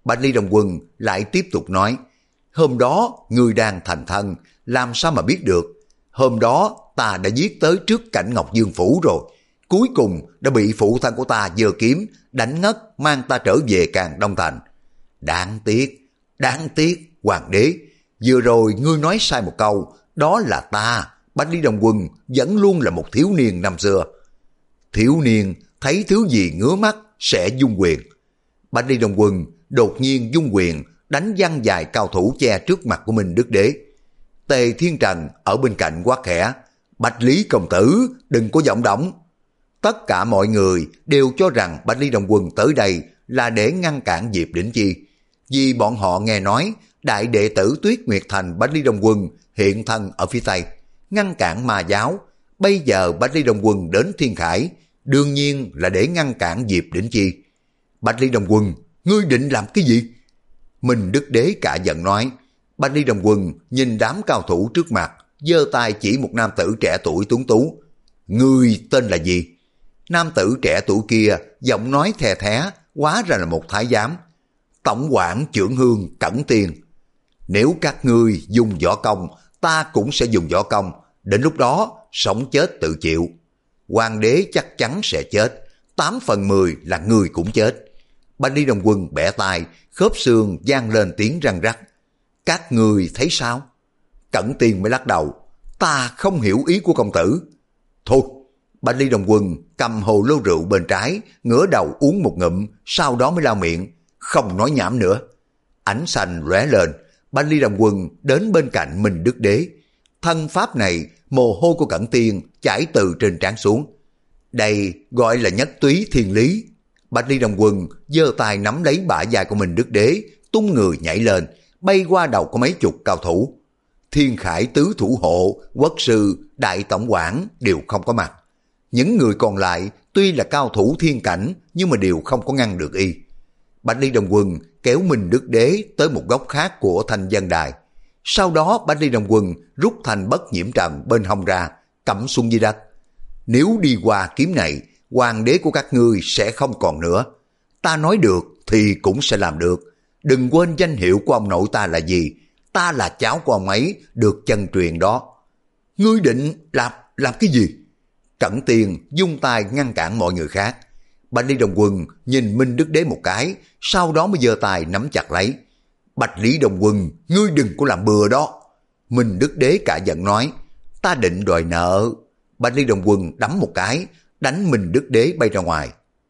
Bạch Ly Đồng Quân lại tiếp tục nói, hôm đó ngươi đang thành thân, làm sao mà biết được. Hôm đó ta đã giết tới trước Cảnh Ngọc Dương phủ rồi, cuối cùng đã bị phụ thân của ta giơ kiếm đánh ngất, mang ta trở về Càn Đông Thành. Đáng tiếc, đáng tiếc, hoàng đế, vừa rồi ngươi nói sai một câu, đó là ta, Bạch Ly Đồng Quân, vẫn luôn là một thiếu niên năm xưa. Thiếu niên thấy thứ gì ngứa mắt sẽ dung quyền. Bạch Ly Đồng Quân đột nhiên dung quyền đánh văng vài cao thủ che trước mặt của Minh Đức Đế. Tề Thiên Trần ở bên cạnh quát khẽ, Bạch Lý công tử đừng có vọng động. Tất cả mọi người đều cho rằng Bạch Ly Đồng Quân tới đây là để ngăn cản Diệp Đỉnh Chi, vì bọn họ nghe nói đại đệ tử Tuyết Nguyệt Thành Bạch Ly Đồng Quân hiện thân ở phía Tây, ngăn cản ma giáo. Bây giờ Bạch Ly Đồng Quân đến Thiên Khải, đương nhiên là để ngăn cản Diệp Đỉnh Chi. Bạch Ly Đồng Quân, ngươi định làm cái gì? Minh Đức Đế cả giận nói. Bạch Ly Đồng Quân nhìn đám cao thủ trước mặt, giơ tay chỉ một nam tử trẻ tuổi tuấn tú. Ngươi tên là gì? Nam tử trẻ tuổi kia giọng nói thè thé, hóa ra là một thái giám. Tổng quản Chưởng Hương Cẩn Tiên. Nếu các ngươi dùng võ công, ta cũng sẽ dùng võ công, đến lúc đó sống chết tự chịu. Hoàng đế chắc chắn sẽ chết, tám phần mười là người cũng chết. Bạch Ly Đồng Quân bẻ tay, khớp xương vang lên tiếng răng rắc. Các ngươi thấy sao? Cẩn Tiên mới lắc đầu. Ta không hiểu ý của công tử. Thôi, Bạch Ly Đồng Quân cầm hồ lô rượu bên trái, ngửa đầu uống một ngụm, sau đó mới lau miệng, không nói nhảm nữa. Ánh xanh lóe lên, Bạch Ly Đồng Quân đến bên cạnh Minh Đức Đế. Thân pháp này, mồ hôi của Cẩn Tiên chảy từ trên trán xuống. Đây gọi là nhất túy thiên lý. Bạch Ly Đồng Quân giơ tay nắm lấy bả vai của Minh Đức Đế, tung người nhảy lên, bay qua đầu có mấy chục cao thủ. Thiên Khải tứ thủ hộ, quốc sư, đại tổng quản đều không có mặt. Những người còn lại tuy là cao thủ thiên cảnh nhưng mà đều không có ngăn được y. Bạch Ly Đồng Quân kéo Minh Đức Đế tới một góc khác của thanh vân đài. Sau đó Bạch Ly Đồng Quân rút thanh bất nhiễm trần bên hông ra, cắm xuống dưới đất. Nếu đi qua kiếm này, hoàng đế của các ngươi sẽ không còn nữa. Ta nói được thì cũng sẽ làm được. Đừng quên danh hiệu của ông nội ta là gì. Ta là cháu của ông ấy, được chân truyền đó. Ngươi định làm, làm cái gì? Cẩn Tiên dung tay ngăn cản mọi người khác. Bạch Ly Đồng Quân nhìn Minh Đức Đế một cái, sau đó mới giơ tay nắm chặt lấy. Bạch Lý Đồng Quân, ngươi đừng có làm bừa đó. Minh Đức Đế cả giận nói, ta định đòi nợ. Bạch Ly Đồng Quân đấm một cái, đánh Minh Đức Đế bay ra ngoài.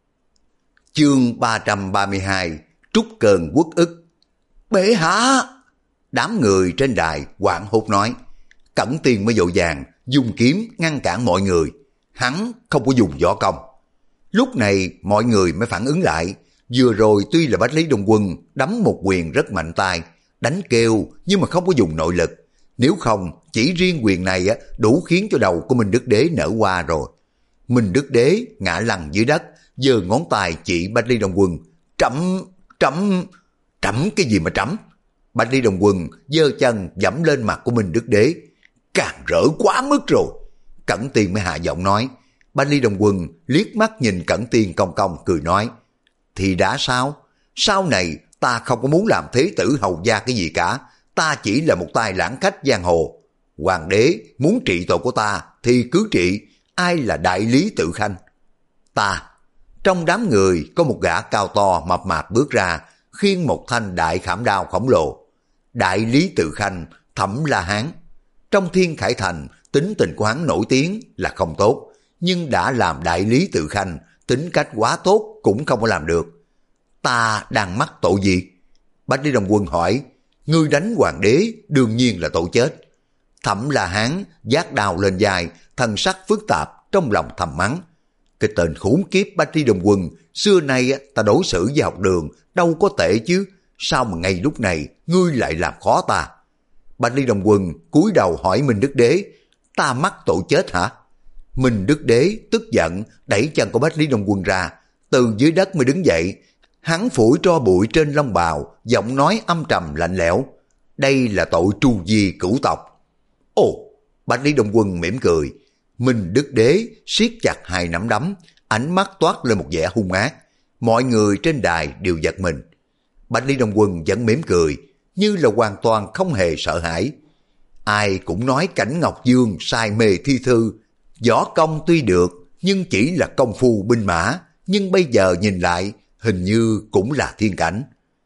Chương ba trăm ba mươi hai, trút cơn uất ức. Bệ hạ! Đám người trên đài hoảng hốt nói. Cẩn Tiên mới vội vàng dùng kiếm ngăn cản mọi người. Hắn không có dùng võ công. Lúc này mọi người mới phản ứng lại. Vừa rồi tuy là Bạch Lý Đồng Quân đấm một quyền rất mạnh tay, đánh kêu nhưng mà không có dùng nội lực. Nếu không, chỉ riêng quyền này đủ khiến cho đầu của Minh Đức Đế nở hoa rồi. Minh Đức Đế ngã lăn dưới đất, giơ ngón tay chỉ Bạch Ly Đồng Quân. Trẫm, trẫm, trẫm cái gì mà trẫm? Bạch Ly Đồng Quân giơ chân dẫm lên mặt của Minh Đức Đế. Càng rỡ quá mức rồi. Cẩn Tiên mới hạ giọng nói. Bạch Ly Đồng Quân liếc mắt nhìn Cẩn Tiên cong cong cười nói. Thì đã sao? Sau này ta không có muốn làm thế tử hầu gia cái gì cả. Ta chỉ là một tay lãng khách giang hồ. Hoàng đế muốn trị tội của ta thì cứ trị. Ai là đại lý tự khanh? Ta. Trong đám người có một gã cao to mập mạp bước ra, khiêng một thanh đại khảm đao khổng lồ. Đại lý tự khanh Thẩm La Hán. Trong Thiên Khải Thành, tính tình của hắn nổi tiếng là không tốt, nhưng đã làm đại lý tự khanh, tính cách quá tốt cũng không có làm được. Ta đang mắc tội gì? Bạch Ly Đồng Quân hỏi. Ngươi đánh hoàng đế đương nhiên là tội chết. Thẩm La Hán vác đao lên vai, thần sắc phức tạp, trong lòng thầm mắng. Cái tên khốn kiếp Bạch Ly Đồng Quân, xưa nay ta đối xử với học đường đâu có tệ chứ, sao mà ngay lúc này ngươi lại làm khó ta? Bạch Ly Đồng Quân cúi đầu hỏi Minh Đức Đế. Ta mắc tội chết hả? Minh Đức Đế tức giận đẩy chân của Bạch Lý Đồng Quân ra, từ dưới đất mới đứng dậy. Hắn phủi tro bụi trên lông bào, giọng nói âm trầm lạnh lẽo. Đây là tội tru di cửu tộc. Ồ! Bạch Lý Đồng Quân mỉm cười. Minh Đức Đế siết chặt hai nắm đấm, ánh mắt toát lên một vẻ hung ác. Mọi người trên đài đều giật mình. Bạch Lý Đông Quân vẫn mỉm cười, như là hoàn toàn không hề sợ hãi. Ai cũng nói Cảnh Ngọc Dương say mê thi thư, võ công tuy được, nhưng chỉ là công phu binh mã, nhưng bây giờ nhìn lại, hình như cũng là thiên cảnh.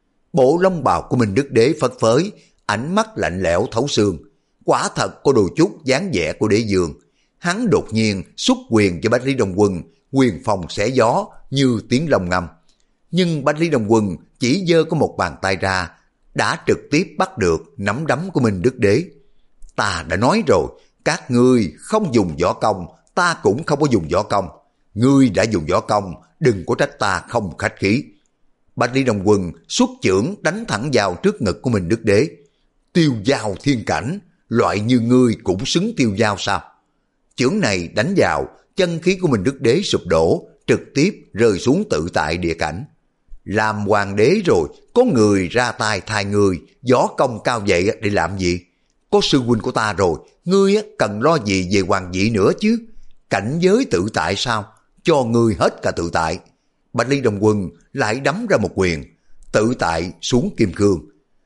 Bộ lông bào của Minh Đức Đế phất phới, ánh mắt lạnh lẽo thấu xương, quả thật có đôi chút dáng vẻ của đế dương. Hắn đột nhiên xuất quyền cho Bạch Lý Đông Quân, quyền phòng xẻ gió như tiếng long ngâm. Nhưng Bạch Lý Đông Quân chỉ giơ có một bàn tay ra, đã trực tiếp bắt được nắm đấm của Minh Đức Đế. Ta đã nói rồi, các ngươi không dùng võ công, ta cũng không có dùng võ công. Ngươi đã dùng võ công, đừng có trách ta không khách khí. Bạch Lý Đông Quân xuất chưởng đánh thẳng vào trước ngực của Minh Đức Đế. Tiêu dao thiên cảnh, loại như ngươi cũng xứng tiêu dao sao? Chưởng này đánh vào, chân khí của Minh Đức Đế sụp đổ, trực tiếp rơi xuống tự tại địa cảnh. Làm hoàng đế rồi, có người ra tay thay người, võ công cao vậy để làm gì? Có sư huynh của ta rồi, ngươi cần lo gì về hoàng vị nữa chứ? Cảnh giới tự tại sao? Cho ngươi hết cả tự tại. Bạch Lý Đông Quân lại đấm ra một quyền, tự tại xuống kim cương.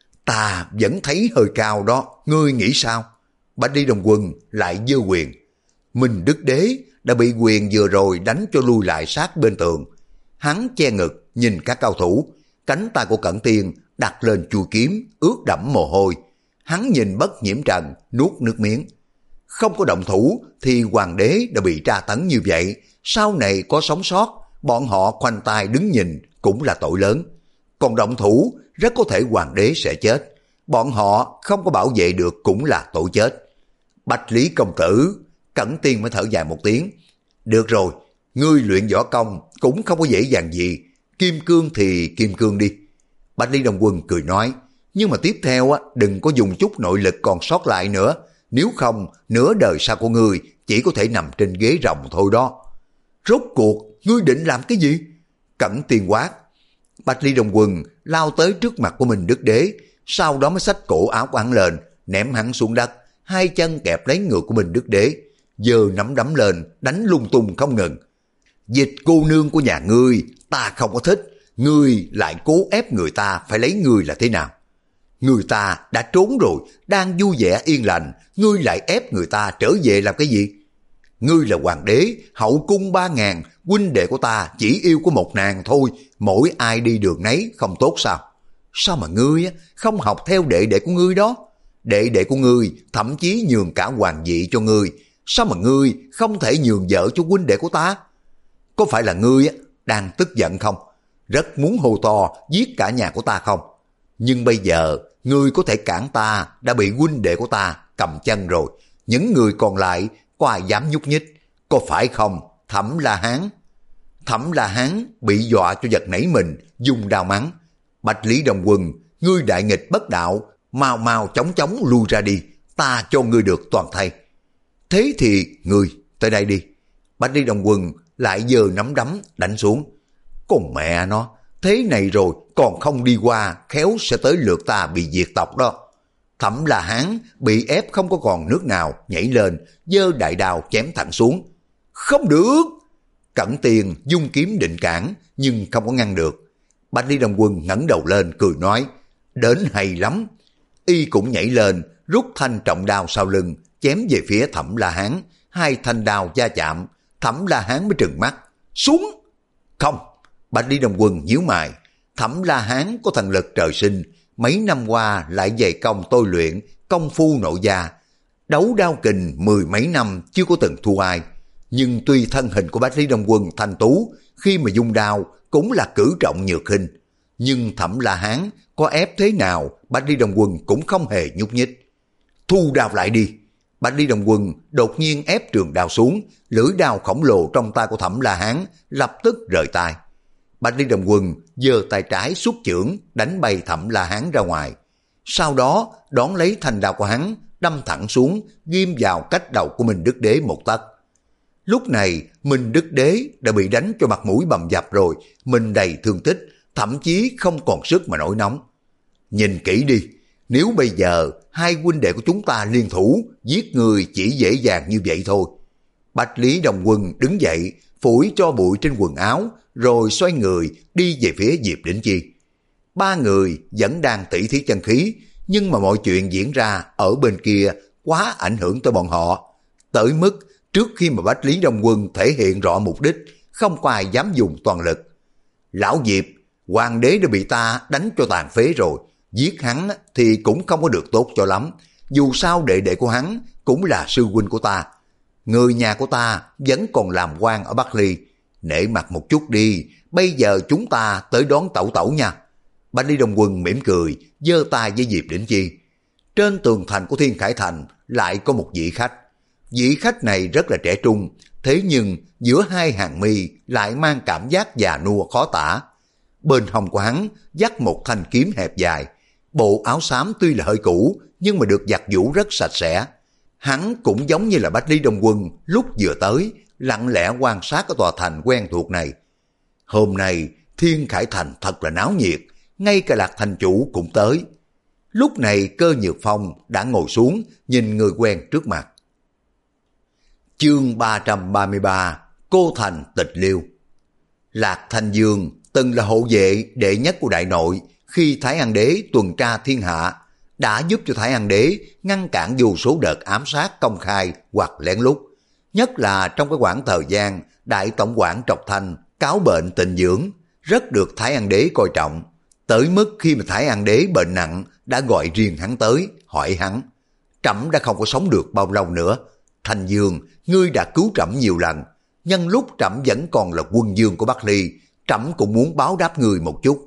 Ta vẫn thấy hơi cao đó, ngươi nghĩ sao? Bạch Lý Đông Quân lại giơ quyền. Minh Đức Đế đã bị quyền vừa rồi đánh cho lui lại sát bên tường. Hắn che ngực nhìn các cao thủ, cánh tay của Cẩn Tiên đặt lên chuôi kiếm ướt đẫm mồ hôi. Hắn nhìn Bất Nhiễm Trần nuốt nước miếng. Không có động thủ thì hoàng đế đã bị tra tấn như vậy, sau này có sống sót, bọn họ khoanh tay đứng nhìn cũng là tội lớn. Còn động thủ rất có thể hoàng đế sẽ chết, bọn họ không có bảo vệ được cũng là tội chết. Bạch Lý công tử, Cẩn Tiên mới thở dài một tiếng. Được rồi, ngươi luyện võ công cũng không có dễ dàng gì, kim cương thì kim cương đi. Bạch Lý Đông Quân cười nói, nhưng mà tiếp theo á, đừng có dùng chút nội lực còn sót lại nữa, nếu không nửa đời sau của ngươi chỉ có thể nằm trên ghế rồng thôi đó. Rốt cuộc ngươi định làm cái gì? Cẩn Tiên quát. Bạch Lý Đông Quân lao tới trước mặt của Minh Đức Đế, sau đó mới xách cổ áo của hắn lên, ném hắn xuống đất, hai chân kẹp lấy ngực của Minh Đức Đế, giơ nắm đấm lên đánh lung tung không ngừng. Dịch cô nương của nhà ngươi ta không có thích, ngươi lại cố ép người ta phải lấy ngươi là thế nào? Người ta đã trốn rồi, đang vui vẻ yên lành, ngươi lại ép người ta trở về làm cái gì? Ngươi là hoàng đế, hậu cung ba ngàn, huynh đệ của ta chỉ yêu có một nàng thôi, mỗi ai đi đường nấy không tốt sao? Sao mà ngươi không học theo đệ đệ của ngươi đó? Đệ đệ của ngươi thậm chí nhường cả hoàng vị cho ngươi, sao mà ngươi không thể nhường vợ cho huynh đệ của ta? Có phải là ngươi đang tức giận không? Rất muốn hô to giết cả nhà của ta không? Nhưng bây giờ ngươi có thể cản ta đã bị huynh đệ của ta cầm chân rồi, những người còn lại có ai dám nhúc nhích, có phải không Thẩm La Hán? Thẩm La Hán bị dọa cho giật nảy mình, dùng đao mắng. Bạch Lý Đông Quân, ngươi đại nghịch bất đạo, mau mau chóng chóng lui ra đi, ta cho ngươi được toàn thây. Thế thì ngươi tới đây đi. Bạch Lý Đông Quân lại giơ nắm đấm đánh xuống. Con mẹ nó, thế này rồi còn không đi qua, khéo sẽ tới lượt ta bị diệt tộc đó. Thẩm La Hán bị ép không có còn nước nào, nhảy lên, giơ đại đao chém thẳng xuống. Không được! Cẩn Tiên dung kiếm định cản, nhưng không có ngăn được. Bạch Lý Đông Quân ngẩng đầu lên cười nói, đến hay lắm. Y cũng nhảy lên, rút thanh trọng đao sau lưng, chém về phía Thẩm La Hán. Hai thanh đao va chạm, Thẩm La Hán mới trừng mắt. Xuống! Không! Bạch Lý Đông Quân nhíu mày. Thẩm La Hán có thần lực trời sinh, mấy năm qua lại dày công tôi luyện, công phu nội gia. Đấu đao kình mười mấy năm chưa có từng thua ai. Nhưng tuy thân hình của Bạch Lý Đông Quân thanh tú, khi mà dung đao cũng là cử trọng nhược khinh. Nhưng Thẩm La Hán có ép thế nào, Bạch Lý Đông Quân cũng không hề nhúc nhích. Thu đao lại đi! Bạch Lý Đông Quân đột nhiên ép trường đao xuống, lưỡi đao khổng lồ trong tay của Thẩm La Hán lập tức rời tay. Bạch Lý Đông Quân giơ tay trái xuất chưởng đánh bay Thẩm La Hán ra ngoài. Sau đó đón lấy thanh đao của hắn, đâm thẳng xuống, ghim vào cách đầu của Minh Đức Đế một tấc. Lúc này Minh Đức Đế đã bị đánh cho mặt mũi bầm dập rồi, mình đầy thương tích, thậm chí không còn sức mà nổi nóng. Nhìn kỹ đi, nếu bây giờ hai huynh đệ của chúng ta liên thủ, giết người chỉ dễ dàng như vậy thôi. Bạch Lý Đông Quân đứng dậy, phủi cho bụi trên quần áo, rồi xoay người đi về phía Diệp Đỉnh Chi. Ba người vẫn đang tỉ thí chân khí, nhưng mà mọi chuyện diễn ra ở bên kia quá ảnh hưởng tới bọn họ. Tới mức trước khi mà Bách Lý Đông Quân thể hiện rõ mục đích, không có ai dám dùng toàn lực. Lão Diệp, hoàng đế đã bị ta đánh cho tàn phế rồi, giết hắn thì cũng không có được tốt cho lắm. Dù sao đệ đệ của hắn cũng là sư huynh của ta. Người nhà của ta vẫn còn làm quan ở Bắc Ly. Nể mặt một chút đi, bây giờ chúng ta tới đón tẩu tẩu nha. Bách Lý Đông Quân mỉm cười, giơ tay với Diệp Đỉnh Chi. Trên tường thành của Thiên Khải Thành lại có một vị khách. Vị khách này rất là trẻ trung, thế nhưng giữa hai hàng mi lại mang cảm giác già nua khó tả. Bên hông của hắn dắt một thanh kiếm hẹp dài. Bộ áo xám tuy là hơi cũ, nhưng mà được giặt giũ rất sạch sẽ. Hắn cũng giống như là Bách Lý Đông Quân lúc vừa tới, lặng lẽ quan sát cái tòa thành quen thuộc này. Hôm nay Thiên Khải Thành thật là náo nhiệt, ngay cả Lạc thành chủ cũng tới. Lúc này Cơ Nhược Phong đã ngồi xuống nhìn người quen trước mặt. Chương ba trăm ba mươi ba, Cô Thành Tịch Liêu. Lạc Thành Dương từng là hộ vệ đệ nhất của đại nội khi Thái An Đế tuần tra thiên hạ, đã giúp cho Thái An Đế ngăn cản vô số đợt ám sát công khai hoặc lén lút. Nhất là trong cái khoảng thời gian Đại Tổng quản Trọc Thanh cáo bệnh tịnh dưỡng, rất được Thái An Đế coi trọng. Tới mức khi mà Thái An Đế bệnh nặng đã gọi riêng hắn tới, hỏi hắn: Trẫm đã không có sống được bao lâu nữa. Thành Dương, ngươi đã cứu trẫm nhiều lần. Nhân lúc trẫm vẫn còn là quân vương của Bắc Ly, trẫm cũng muốn báo đáp ngươi một chút.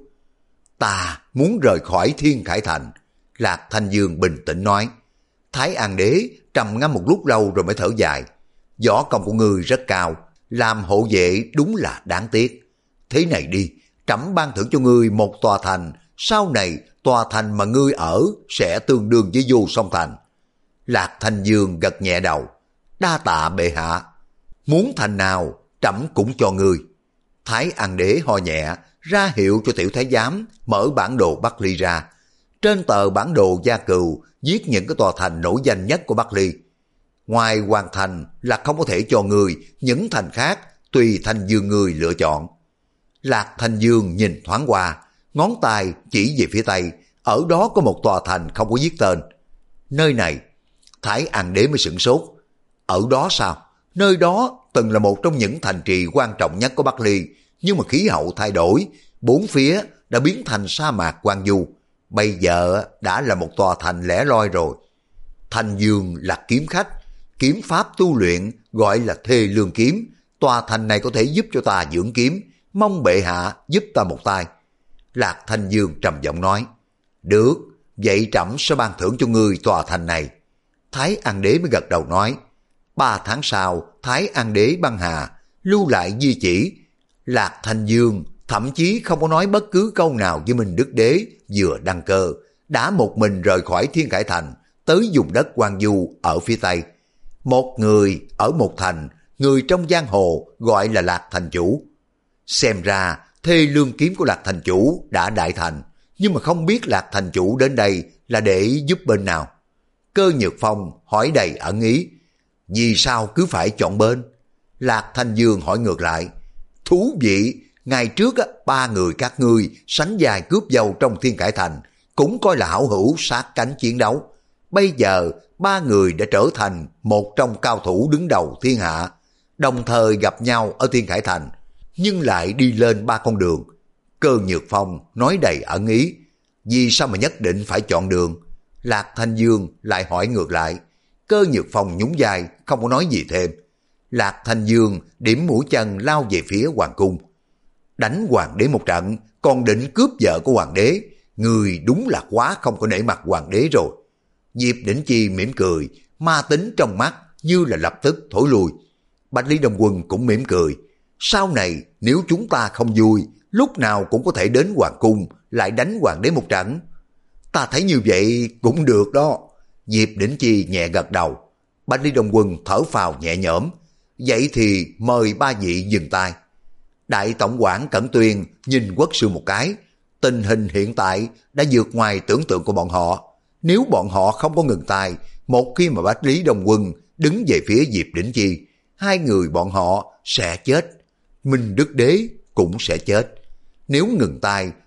Ta muốn rời khỏi Thiên Khải Thành. Lạc Thành Dương bình tĩnh nói. Thái An Đế trầm ngâm một lúc lâu rồi mới thở dài. Võ công của ngươi rất cao, làm hộ vệ đúng là đáng tiếc. Thế này đi, trẫm ban thưởng cho ngươi một tòa thành, sau này tòa thành mà ngươi ở sẽ tương đương với Vô Song Thành. Lạc Thành Dương gật nhẹ đầu. Đa tạ bệ hạ. Muốn thành nào trẫm cũng cho ngươi. Thái An Đế ho nhẹ, ra hiệu cho tiểu thái giám mở bản đồ Bắc Ly ra. Trên tờ bản đồ gia cừu viết những cái tòa thành nổi danh nhất của Bắc Ly. Ngoài Hoàng Thành là không có thể cho người, những thành khác tùy Thành Dương người lựa chọn. Lạc Thành Dương nhìn thoáng qua, ngón tay chỉ về phía tây, ở đó có một tòa thành không có viết tên. Nơi này, Thái An Đế mới sửng sốt. Ở đó sao? Nơi đó từng là một trong những thành trì quan trọng nhất của Bắc Ly, nhưng mà khí hậu thay đổi, bốn phía đã biến thành sa mạc hoang vu. Bây giờ đã là một tòa thành lẻ loi rồi. Thành Dương là kiếm khách, kiếm pháp tu luyện gọi là Thê Lương kiếm. Tòa thành này có thể giúp cho ta dưỡng kiếm, mong bệ hạ giúp ta một tay. Lạc Thành Dương trầm giọng nói. Được, vậy trẫm sẽ ban thưởng cho ngươi tòa thành này. Thái An Đế mới gật đầu nói. Ba tháng sau, Thái An Đế băng hà, lưu lại di chỉ. Lạc Thành Dương thậm chí không có nói bất cứ câu nào với Minh Đức Đế vừa đăng cơ, đã một mình rời khỏi Thiên Khải Thành, tới vùng đất hoang vu ở phía Tây. Một người ở một thành, người trong giang hồ gọi là Lạc Thành Chủ. Xem ra Thê Lương kiếm của Lạc Thành Chủ đã đại thành, nhưng mà không biết Lạc Thành Chủ đến đây là để giúp bên nào. Cơ Nhược Phong hỏi đầy ẩn ý. Vì sao cứ phải chọn bên? Lạc Thành Dương hỏi ngược lại. Thú vị, ngày trước á, ba người các ngươi sánh vai cướp dâu trong Thiên Khải Thành, cũng coi là hảo hữu sát cánh chiến đấu. Bây giờ ba người đã trở thành một trong cao thủ đứng đầu thiên hạ, đồng thời gặp nhau ở Thiên Khải Thành, nhưng lại đi lên ba con đường. Cơ Nhược Phong nói đầy ẩn ý. Vì sao mà nhất định phải chọn đường? Lạc Thành Dương lại hỏi ngược lại. Cơ Nhược Phong nhún vai, không có nói gì thêm. Lạc Thành Dương điểm mũi chân lao về phía hoàng cung. Đánh hoàng đế một trận, còn định cướp vợ của hoàng đế. Người đúng là quá không có nể mặt hoàng đế rồi. Diệp Đỉnh Chi mỉm cười, ma tính trong mắt như là lập tức thổi lui. Bách Lý Đông Quân cũng mỉm cười. Sau này nếu chúng ta không vui, lúc nào cũng có thể đến hoàng cung lại đánh hoàng đế một trận. Ta thấy như vậy cũng được đó. Diệp Đỉnh Chi nhẹ gật đầu. Bách Lý Đông Quân thở phào nhẹ nhõm. Vậy thì mời ba vị dừng tay. Đại tổng quản Cẩn Tuyên nhìn Quốc sư một cái. Tình hình hiện tại đã vượt ngoài tưởng tượng của bọn họ. Nếu bọn họ không có ngừng tay, một khi mà Bách Lý Đông Quân đứng về phía Diệp Đỉnh Chi, hai người bọn họ sẽ chết. Minh Đức Đế cũng sẽ chết. Nếu ngừng tay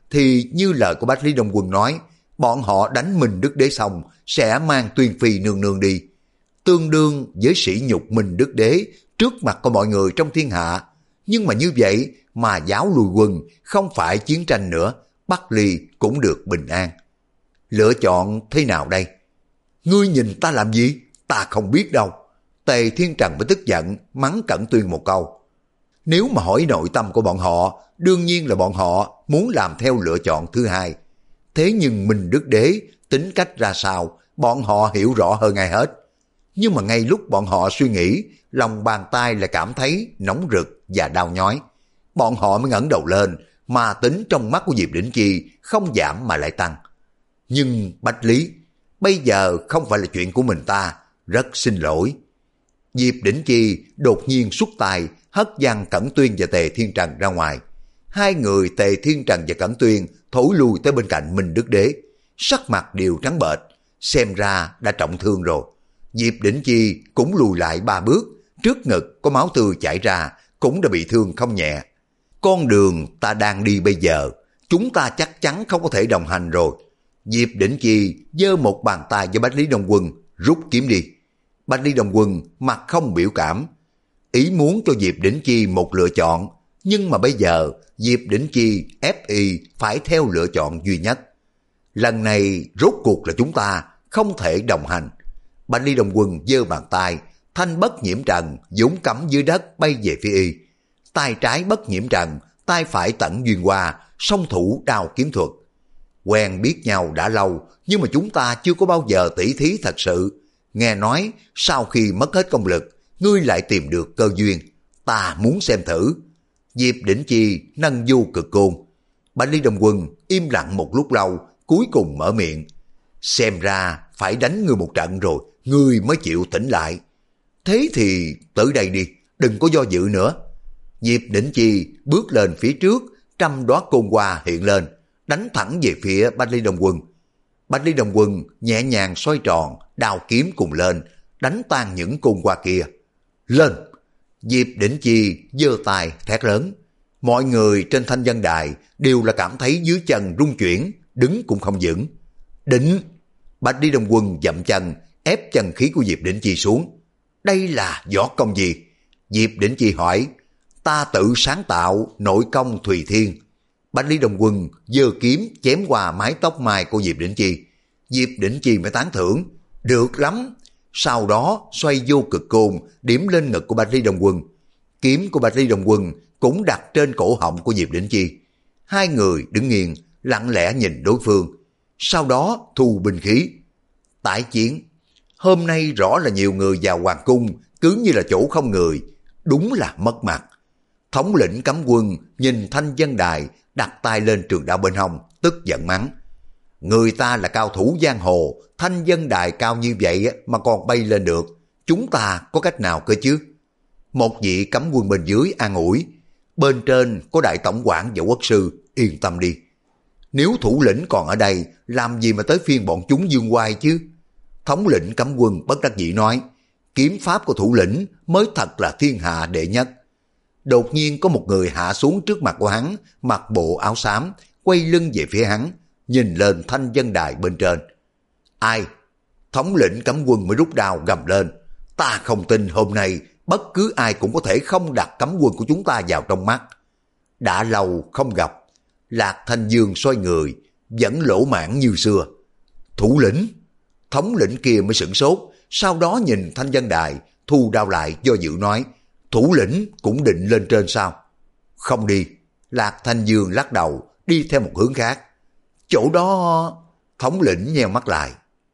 thì như lời của Bách Lý Đông Quân nói, bọn họ đánh Minh Đức Đế xong sẽ mang Tuyên Phi nương nương đi, tương đương với sỉ nhục Minh Đức Đế trước mặt của mọi người trong thiên hạ. Nhưng mà như vậy mà giáo lùi quân, không phải chiến tranh nữa, Bắc Ly cũng được bình an. Lựa chọn thế nào đây? Ngươi nhìn ta làm gì? Ta không biết đâu. Tề Thiên Trần mới tức giận, mắng Cẩn Tuyên một câu. Nếu mà hỏi nội tâm của bọn họ, đương nhiên là bọn họ muốn làm theo lựa chọn thứ hai. Thế nhưng Minh Đức Đế tính cách ra sao, bọn họ hiểu rõ hơn ai hết. Nhưng mà ngay lúc bọn họ suy nghĩ, lòng bàn tay lại cảm thấy nóng rực và đau nhói. Bọn họ mới ngẩng đầu lên, mà tính trong mắt của Diệp Đỉnh Chi không giảm mà lại tăng. Nhưng Bách Lý, bây giờ không phải là chuyện của mình ta, rất xin lỗi. Diệp Đỉnh Chi đột nhiên xuất tay, hất văng Cẩn Tuyên và Tề Thiên Trần ra ngoài. Hai người Tề Thiên Trần và Cẩn Tuyên thối lui tới bên cạnh Minh Đức Đế, sắc mặt đều trắng bệch, xem ra đã trọng thương rồi. Diệp Đỉnh Chi cũng lùi lại ba bước, trước ngực có máu tươi chảy ra, cũng đã bị thương không nhẹ. Con đường ta đang đi bây giờ, chúng ta chắc chắn không có thể đồng hành rồi. Diệp Đỉnh Chi giơ một bàn tay với Bách Lý Đông Quân, rút kiếm đi. Bách Lý Đông Quân mặt không biểu cảm, ý muốn cho Diệp Đỉnh Chi một lựa chọn, nhưng mà bây giờ Diệp Đỉnh Chi ép y phải theo lựa chọn duy nhất. Lần này rốt cuộc là chúng ta không thể đồng hành. Bách Lý Đông Quân giơ bàn tay, thanh bất nhiễm trần dũng cắm dưới đất bay về phía y. Tay trái bất nhiễm trần, tay phải tận duyên hoa, song thủ đao kiếm thuật. Quen biết nhau đã lâu, nhưng mà chúng ta chưa có bao giờ tỉ thí thật sự. Nghe nói sau khi mất hết công lực, ngươi lại tìm được cơ duyên, ta muốn xem thử. Diệp Đỉnh Chi nâng vô cực côn. Bách Lý Đông Quân im lặng một lúc lâu, cuối cùng mở miệng. Xem ra phải đánh ngươi một trận rồi, ngươi mới chịu tỉnh lại. Thế thì tới đây đi, đừng có do dự nữa. Diệp Đỉnh Chi bước lên phía trước, trăm đóa côn hoa hiện lên, đánh thẳng về phía Bách Lý Đông Quân. Bách Lý Đông Quân nhẹ nhàng xoay tròn, đao kiếm cùng lên, đánh tan những côn hoa kia. Lên! Diệp Đỉnh Chi giơ tay thét lớn. Mọi người trên thanh vân đài đều là cảm thấy dưới chân rung chuyển, đứng cũng không vững. Định! Bách Lý Đông Quân dậm chân, ép chân khí của Diệp Đỉnh Chi xuống. Đây là võ công gì? Diệp Đỉnh Chi hỏi. Ta tự sáng tạo nội công Thùy Thiên. Bách Lý Đông Quân giơ kiếm chém qua mái tóc mai của Diệp Đỉnh Chi. Diệp Đỉnh Chi mới tán thưởng. Được lắm! Sau đó xoay vô cực côn, điểm lên ngực của Bách Lý Đông Quân. Kiếm của Bách Lý Đông Quân cũng đặt trên cổ họng của Diệp Đỉnh Chi. Hai người đứng nghiêng, lặng lẽ nhìn đối phương. Sau đó thu binh khí. Tái chiến. Hôm nay rõ là nhiều người vào hoàng cung, cứ như là chỗ không người. Đúng là mất mặt. Thống lĩnh cấm quân nhìn thanh vân đài, đặt tay lên trường đao bên hông, tức giận mắng. Người ta là cao thủ giang hồ, thanh vân đài cao như vậy mà còn bay lên được, chúng ta có cách nào cơ chứ? Một vị cấm quân bên dưới an ủi. Bên trên có đại tổng quản và quốc sư, yên tâm đi. Nếu thủ lĩnh còn ở đây, làm gì mà tới phiên bọn chúng dương oai chứ? Thống lĩnh cấm quân bất đắc dĩ nói. Kiếm pháp của thủ lĩnh mới thật là thiên hạ đệ nhất. Đột nhiên có một người hạ xuống trước mặt của hắn, mặc bộ áo xám, quay lưng về phía hắn, nhìn lên thanh vân đài bên trên. Ai? Thống lĩnh cấm quân mới rút đao gầm lên. Ta không tin hôm nay bất cứ ai cũng có thể không đặt cấm quân của chúng ta vào trong mắt. Đã lâu không gặp, Lạc Thanh Dương xoay người, vẫn lỗ mãn như xưa. Thủ lĩnh? Thống lĩnh kia mới sửng sốt, sau đó nhìn thanh vân đài, thu đao lại do dự nói. Thủ lĩnh cũng định lên trên sao? Không đi. Lạc Thanh Dương lắc đầu, đi theo một hướng khác. Chỗ đó... Thống lĩnh nheo mắt lại.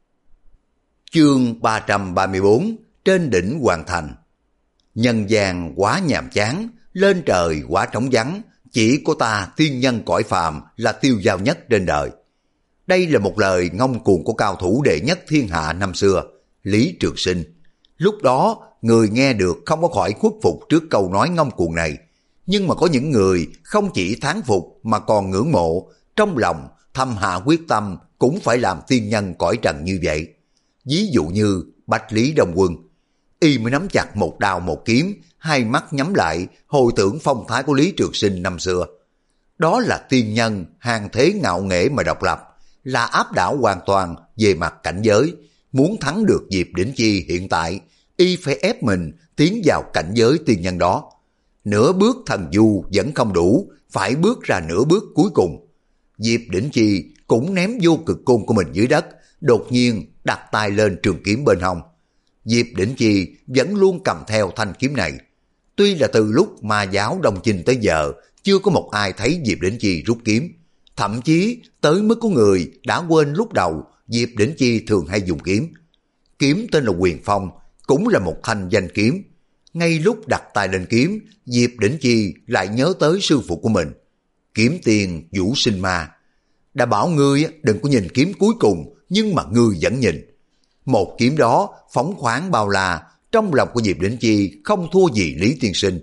Chương ba trăm ba mươi bốn, trên đỉnh hoàn thành. Nhân gian quá nhàm chán, lên trời quá trống vắng, chỉ có ta tiên nhân cõi phàm là tiêu dao nhất trên đời. Đây là một lời ngông cuồng của cao thủ đệ nhất thiên hạ năm xưa, Lý Trường Sinh. Lúc đó, người nghe được không có khỏi khuất phục trước câu nói ngông cuồng này. Nhưng mà có những người không chỉ thán phục mà còn ngưỡng mộ, trong lòng thầm hạ quyết tâm cũng phải làm tiên nhân cõi trần như vậy. Ví dụ như Bách Lý Đông Quân. Y mới nắm chặt một đao một kiếm, hai mắt nhắm lại, hồi tưởng phong thái của Lý Trường Sinh năm xưa. Đó là tiên nhân hàng thế ngạo nghễ mà độc lập, là áp đảo hoàn toàn về mặt cảnh giới. Muốn thắng được Diệp Đỉnh Chi hiện tại, y phải ép mình tiến vào cảnh giới tiên nhân đó. Nửa bước thần du vẫn không đủ, phải bước ra nửa bước cuối cùng. Diệp Đỉnh Chi cũng ném vô cực côn của mình dưới đất, đột nhiên đặt tay lên trường kiếm bên hông. Diệp Đỉnh Chi vẫn luôn cầm theo thanh kiếm này. Tuy là từ lúc ma giáo Đông Chinh tới giờ, chưa có một ai thấy Diệp Đỉnh Chi rút kiếm. Thậm chí tới mức có người đã quên lúc đầu Diệp Đỉnh Chi thường hay dùng kiếm. Kiếm tên là Quyền Phong, cũng là một thanh danh kiếm. Ngay lúc đặt tay lên kiếm, Diệp Đỉnh Chi lại nhớ tới sư phụ của mình, kiếm tiền Vũ Sinh Ma. Đã bảo ngươi đừng có nhìn kiếm cuối cùng, nhưng mà ngươi vẫn nhìn. Một kiếm đó phóng khoáng bao la, trong lòng của Diệp Đỉnh Chi không thua gì Lý Tiên Sinh.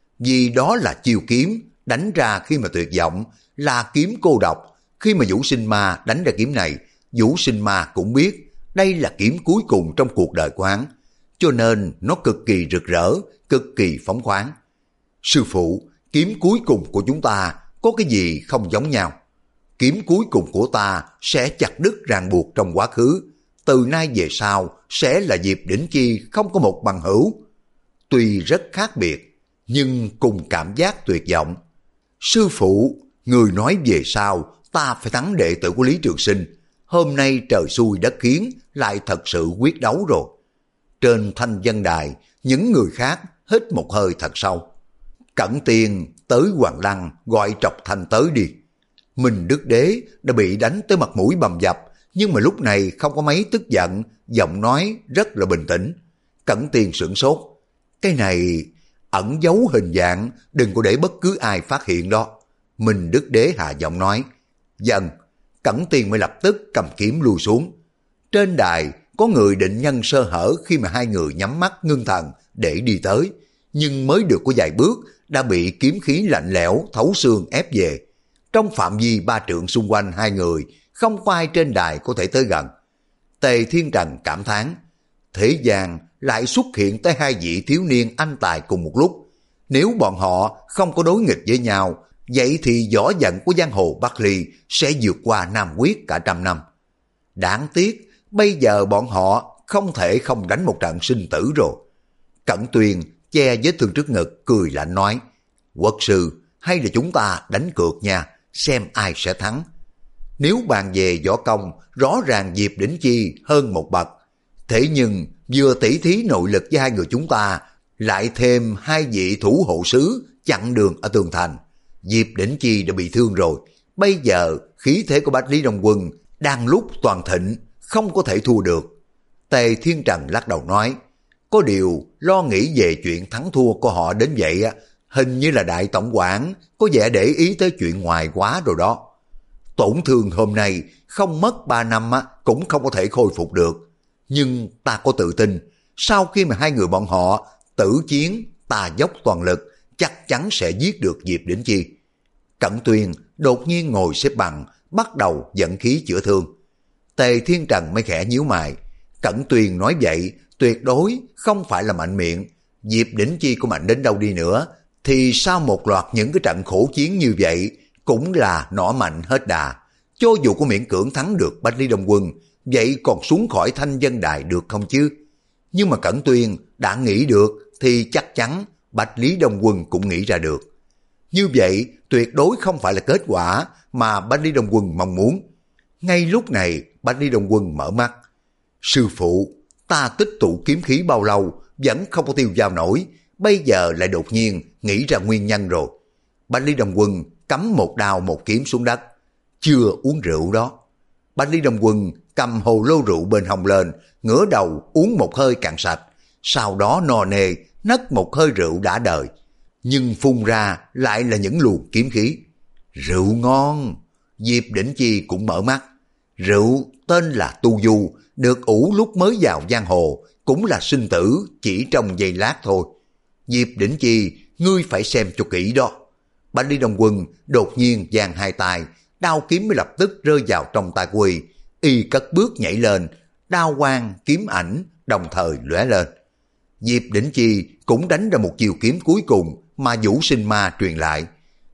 Vì đó là chiêu kiếm đánh ra khi mà tuyệt vọng, là kiếm cô độc. Khi mà Vũ Sinh Ma đánh ra kiếm này, Vũ Sinh Ma cũng biết đây là kiếm cuối cùng trong cuộc đời của hắn, cho nên nó cực kỳ rực rỡ, cực kỳ phóng khoáng. Sư phụ, kiếm cuối cùng của chúng ta có cái gì không giống nhau? Kiếm cuối cùng của ta sẽ chặt đứt ràng buộc trong quá khứ, từ nay về sau sẽ là Diệp Đỉnh Chi không có một bằng hữu. Tuy rất khác biệt, nhưng cùng cảm giác tuyệt vọng. Sư phụ, người nói về sau ta phải thắng đệ tử của Lý Trường Sinh. Hôm nay trời xui đất khiến, lại thật sự quyết đấu rồi. Trên thanh văn đài, những người khác hít một hơi thật sâu. Cẩn Tiên tới Hoàng Lăng gọi Trọc Thanh tới đi. Minh Đức Đế đã bị đánh tới mặt mũi bầm dập, nhưng mà lúc này không có mấy tức giận, giọng nói rất là bình tĩnh. Cẩn Tiên sửng sốt. Cái này ẩn giấu hình dạng, đừng có để bất cứ ai phát hiện đó. Minh Đức Đế hạ giọng nói. Dần, Cẩn Tiên mới lập tức cầm kiếm lui xuống. Trên đài có người định nhân sơ hở khi mà hai người nhắm mắt ngưng thần để đi tới, nhưng mới được có vài bước đã bị kiếm khí lạnh lẽo thấu xương ép về. Trong phạm vi ba trượng xung quanh hai người, không có ai trên đài có thể tới gần. Tề Thiên Trần cảm thán, thế gian lại xuất hiện tới hai vị thiếu niên anh tài cùng một lúc. Nếu bọn họ không có đối nghịch với nhau, vậy thì võ vận của giang hồ Bắc Ly sẽ vượt qua Nam Quyết cả trăm năm. Đáng tiếc, bây giờ bọn họ không thể không đánh một trận sinh tử rồi. Cẩn Tuyền che vết thương trước ngực, cười lạnh nói, quốc sư, hay là chúng ta đánh cược nha, xem ai sẽ thắng. Nếu bàn về võ công, rõ ràng Diệp Đỉnh Chi hơn một bậc. Thế nhưng vừa tỉ thí nội lực với hai người chúng ta, lại thêm hai vị thủ hộ sứ chặn đường ở tường thành. Diệp Đỉnh Chi đã bị thương rồi. Bây giờ khí thế của Bách Lý Đông Quân đang lúc toàn thịnh, không có thể thua được. Tề Thiên Trần lắc đầu nói, có điều lo nghĩ về chuyện thắng thua của họ đến vậy á, hình như là đại tổng quản có vẻ để ý tới chuyện ngoài quá rồi đó. Tổn thương hôm nay không mất ba năm á, cũng không có thể khôi phục được. Nhưng ta có tự tin, sau khi mà hai người bọn họ tử chiến, ta dốc toàn lực, chắc chắn sẽ giết được Diệp Đỉnh Chi. Cẩn Tuyền đột nhiên ngồi xếp bằng, bắt đầu dẫn khí chữa thương. Tề Thiên Trần mới khẽ nhíu mày. Cẩn Tuyền nói vậy tuyệt đối không phải là mạnh miệng. Diệp Đỉnh Chi có mạnh đến đâu đi nữa, thì sau một loạt những cái trận khổ chiến như vậy, cũng là nỏ mạnh hết đà. Cho dù có miễn cưỡng thắng được Bách Lý Đông Quân, vậy còn xuống khỏi thanh vân đài được không chứ? Nhưng mà Cẩn Tuyền đã nghĩ được, thì chắc chắn Bách Lý Đông Quân cũng nghĩ ra được. Như vậy tuyệt đối không phải là kết quả mà Bách Lý Đông Quân mong muốn. Ngay lúc này Bách Lý Đông Quân mở mắt. Sư phụ, ta tích tụ kiếm khí bao lâu vẫn không có tiêu dao nổi, bây giờ lại đột nhiên nghĩ ra nguyên nhân rồi. Bách Lý Đông Quân cắm một đao một kiếm xuống đất. Chưa uống rượu đó. Bách Lý Đông Quân cầm hồ lô rượu bên hông lên, ngửa đầu uống một hơi cạn sạch, sau đó no nê nấc một hơi rượu đã đời, nhưng phun ra lại là những luồng kiếm khí. Rượu ngon. Diệp Đỉnh Chi cũng mở mắt. Rượu tên là Tu Du, được ủ lúc mới vào giang hồ, cũng là sinh tử chỉ trong giây lát thôi. Diệp Đỉnh Chi, ngươi phải xem cho kỹ đó. Bách Lý Đông Quân đột nhiên giang hai tay, đao kiếm mới lập tức rơi vào trong tay của y. Y cất bước nhảy lên, đao quang kiếm ảnh đồng thời lóe lên. Diệp Đỉnh Chi cũng đánh ra một chiều kiếm cuối cùng mà Vũ Sinh Ma truyền lại.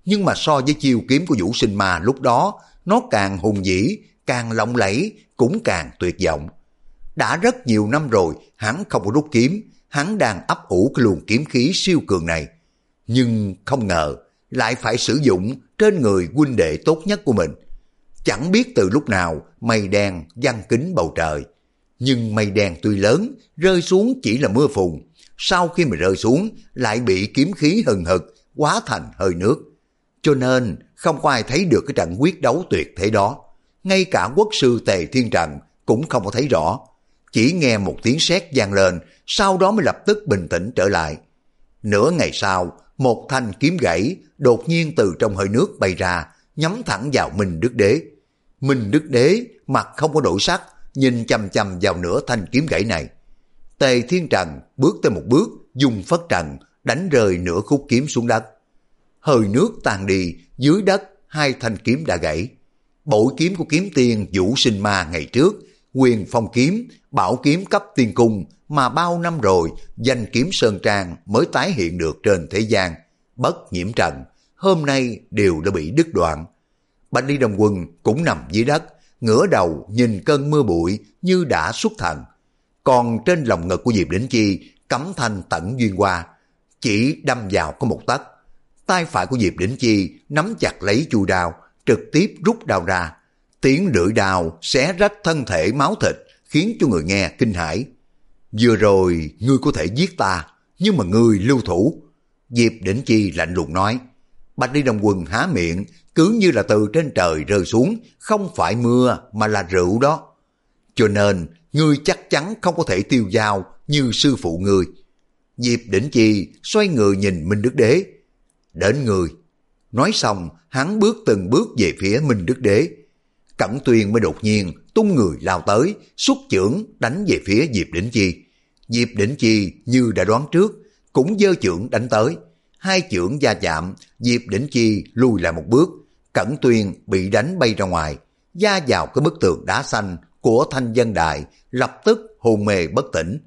nhưng mà so với chiêu kiếm của Vũ Sinh Ma lúc đó, nó càng hùng vĩ, càng lộng lẫy, cũng càng tuyệt vọng. Đã rất nhiều năm rồi, hắn không có rút kiếm, hắn đang ấp ủ cái luồng kiếm khí siêu cường này. Nhưng không ngờ, lại phải sử dụng trên người huynh đệ tốt nhất của mình. Chẳng biết từ lúc nào, mây đen giăng kín bầu trời. Nhưng mây đen tuy lớn, rơi xuống chỉ là mưa phùn. Sau khi mà rơi xuống, lại bị kiếm khí hừng hực, hóa thành hơi nước. Cho nên, không có ai thấy được cái trận quyết đấu tuyệt thế đó. Ngay cả quốc sư Tề Thiên Trần cũng không có thấy rõ. Chỉ nghe một tiếng sét vang lên, sau đó mới lập tức bình tĩnh trở lại. Nửa ngày sau, một thanh kiếm gãy đột nhiên từ trong hơi nước bay ra, nhắm thẳng vào Minh Đức Đế. Minh Đức Đế mặt không có đổi sắc, nhìn chằm chằm vào nửa thanh kiếm gãy này. Tề Thiên Trần bước tới một bước, dùng phất trần đánh rơi nửa khúc kiếm xuống đất. Hơi nước tan đi, dưới đất hai thanh kiếm đã gãy. Bội kiếm của kiếm tiên Vũ Sinh Ma ngày trước, Quyền Phong kiếm, bảo kiếm cấp tiên cung mà bao năm rồi danh kiếm Sơn Trang mới tái hiện được trên thế gian, bất nhiễm trần, hôm nay đều đã bị đứt đoạn. Bạch Ly Đồng Quân cũng nằm dưới đất, ngửa đầu nhìn cơn mưa bụi như đã xuất thần. Còn trên lòng ngực của Diệp Đỉnh Chi cắm thanh tẩn duyên hoa, chỉ đâm vào có một tấc. Tay phải của Diệp Đỉnh Chi nắm chặt lấy chuôi đao, trực tiếp rút đao ra. Tiếng lưỡi đao xé rách thân thể máu thịt, khiến cho người nghe kinh hãi. Vừa rồi ngươi có thể giết ta, nhưng mà ngươi lưu thủ. Diệp Đỉnh Chi lạnh lùng nói. Bạch Ly Đồng Quân há miệng, cứ như là từ trên trời rơi xuống, không phải mưa mà là rượu đó. Cho nên, ngươi chắc chắn không có thể tiêu dao như sư phụ ngươi. Diệp Đỉnh Chi xoay người nhìn Minh Đức Đế. Đến người. Nói xong, hắn bước từng bước về phía Minh Đức Đế. Cẩm Tuyền mới đột nhiên tung người lao tới, xuất chưởng đánh về phía Diệp Đỉnh Chi. Diệp Đỉnh Chi như đã đoán trước, cũng giơ chưởng đánh tới. Hai chưởng va chạm, Diệp Đỉnh Chi lùi lại một bước, Cẩm Tuyền bị đánh bay ra ngoài, va vào cái bức tường đá xanh của Thanh Vân Đài, lập tức hôn mê bất tỉnh.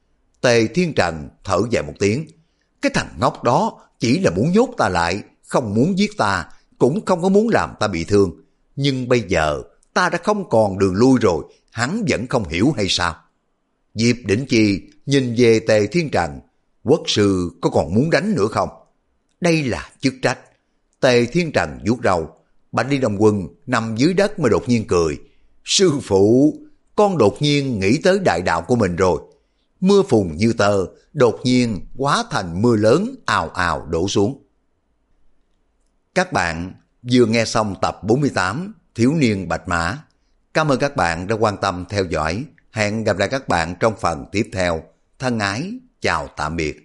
Tề Thiên Trần thở dài một tiếng. Cái thằng ngốc đó chỉ là muốn nhốt ta lại, không muốn giết ta, cũng không có muốn làm ta bị thương. Nhưng bây giờ ta đã không còn đường lui rồi, hắn vẫn không hiểu hay sao? Diệp Đỉnh Chi nhìn về Tề Thiên Trần. Quốc sư có còn muốn đánh nữa không? Đây là chức trách. Tề Thiên Trần vuốt râu. Bạch Ly Đồng Quân nằm dưới đất mới đột nhiên cười. Sư phụ, con đột nhiên nghĩ tới đại đạo của mình rồi. Mưa phùn như tơ, đột nhiên hóa thành mưa lớn ào ào đổ xuống. Các bạn vừa nghe xong tập bốn mươi tám Thiếu niên Bạch Mã. Cảm ơn các bạn đã quan tâm theo dõi. Hẹn gặp lại các bạn trong phần tiếp theo. Thân ái, chào tạm biệt.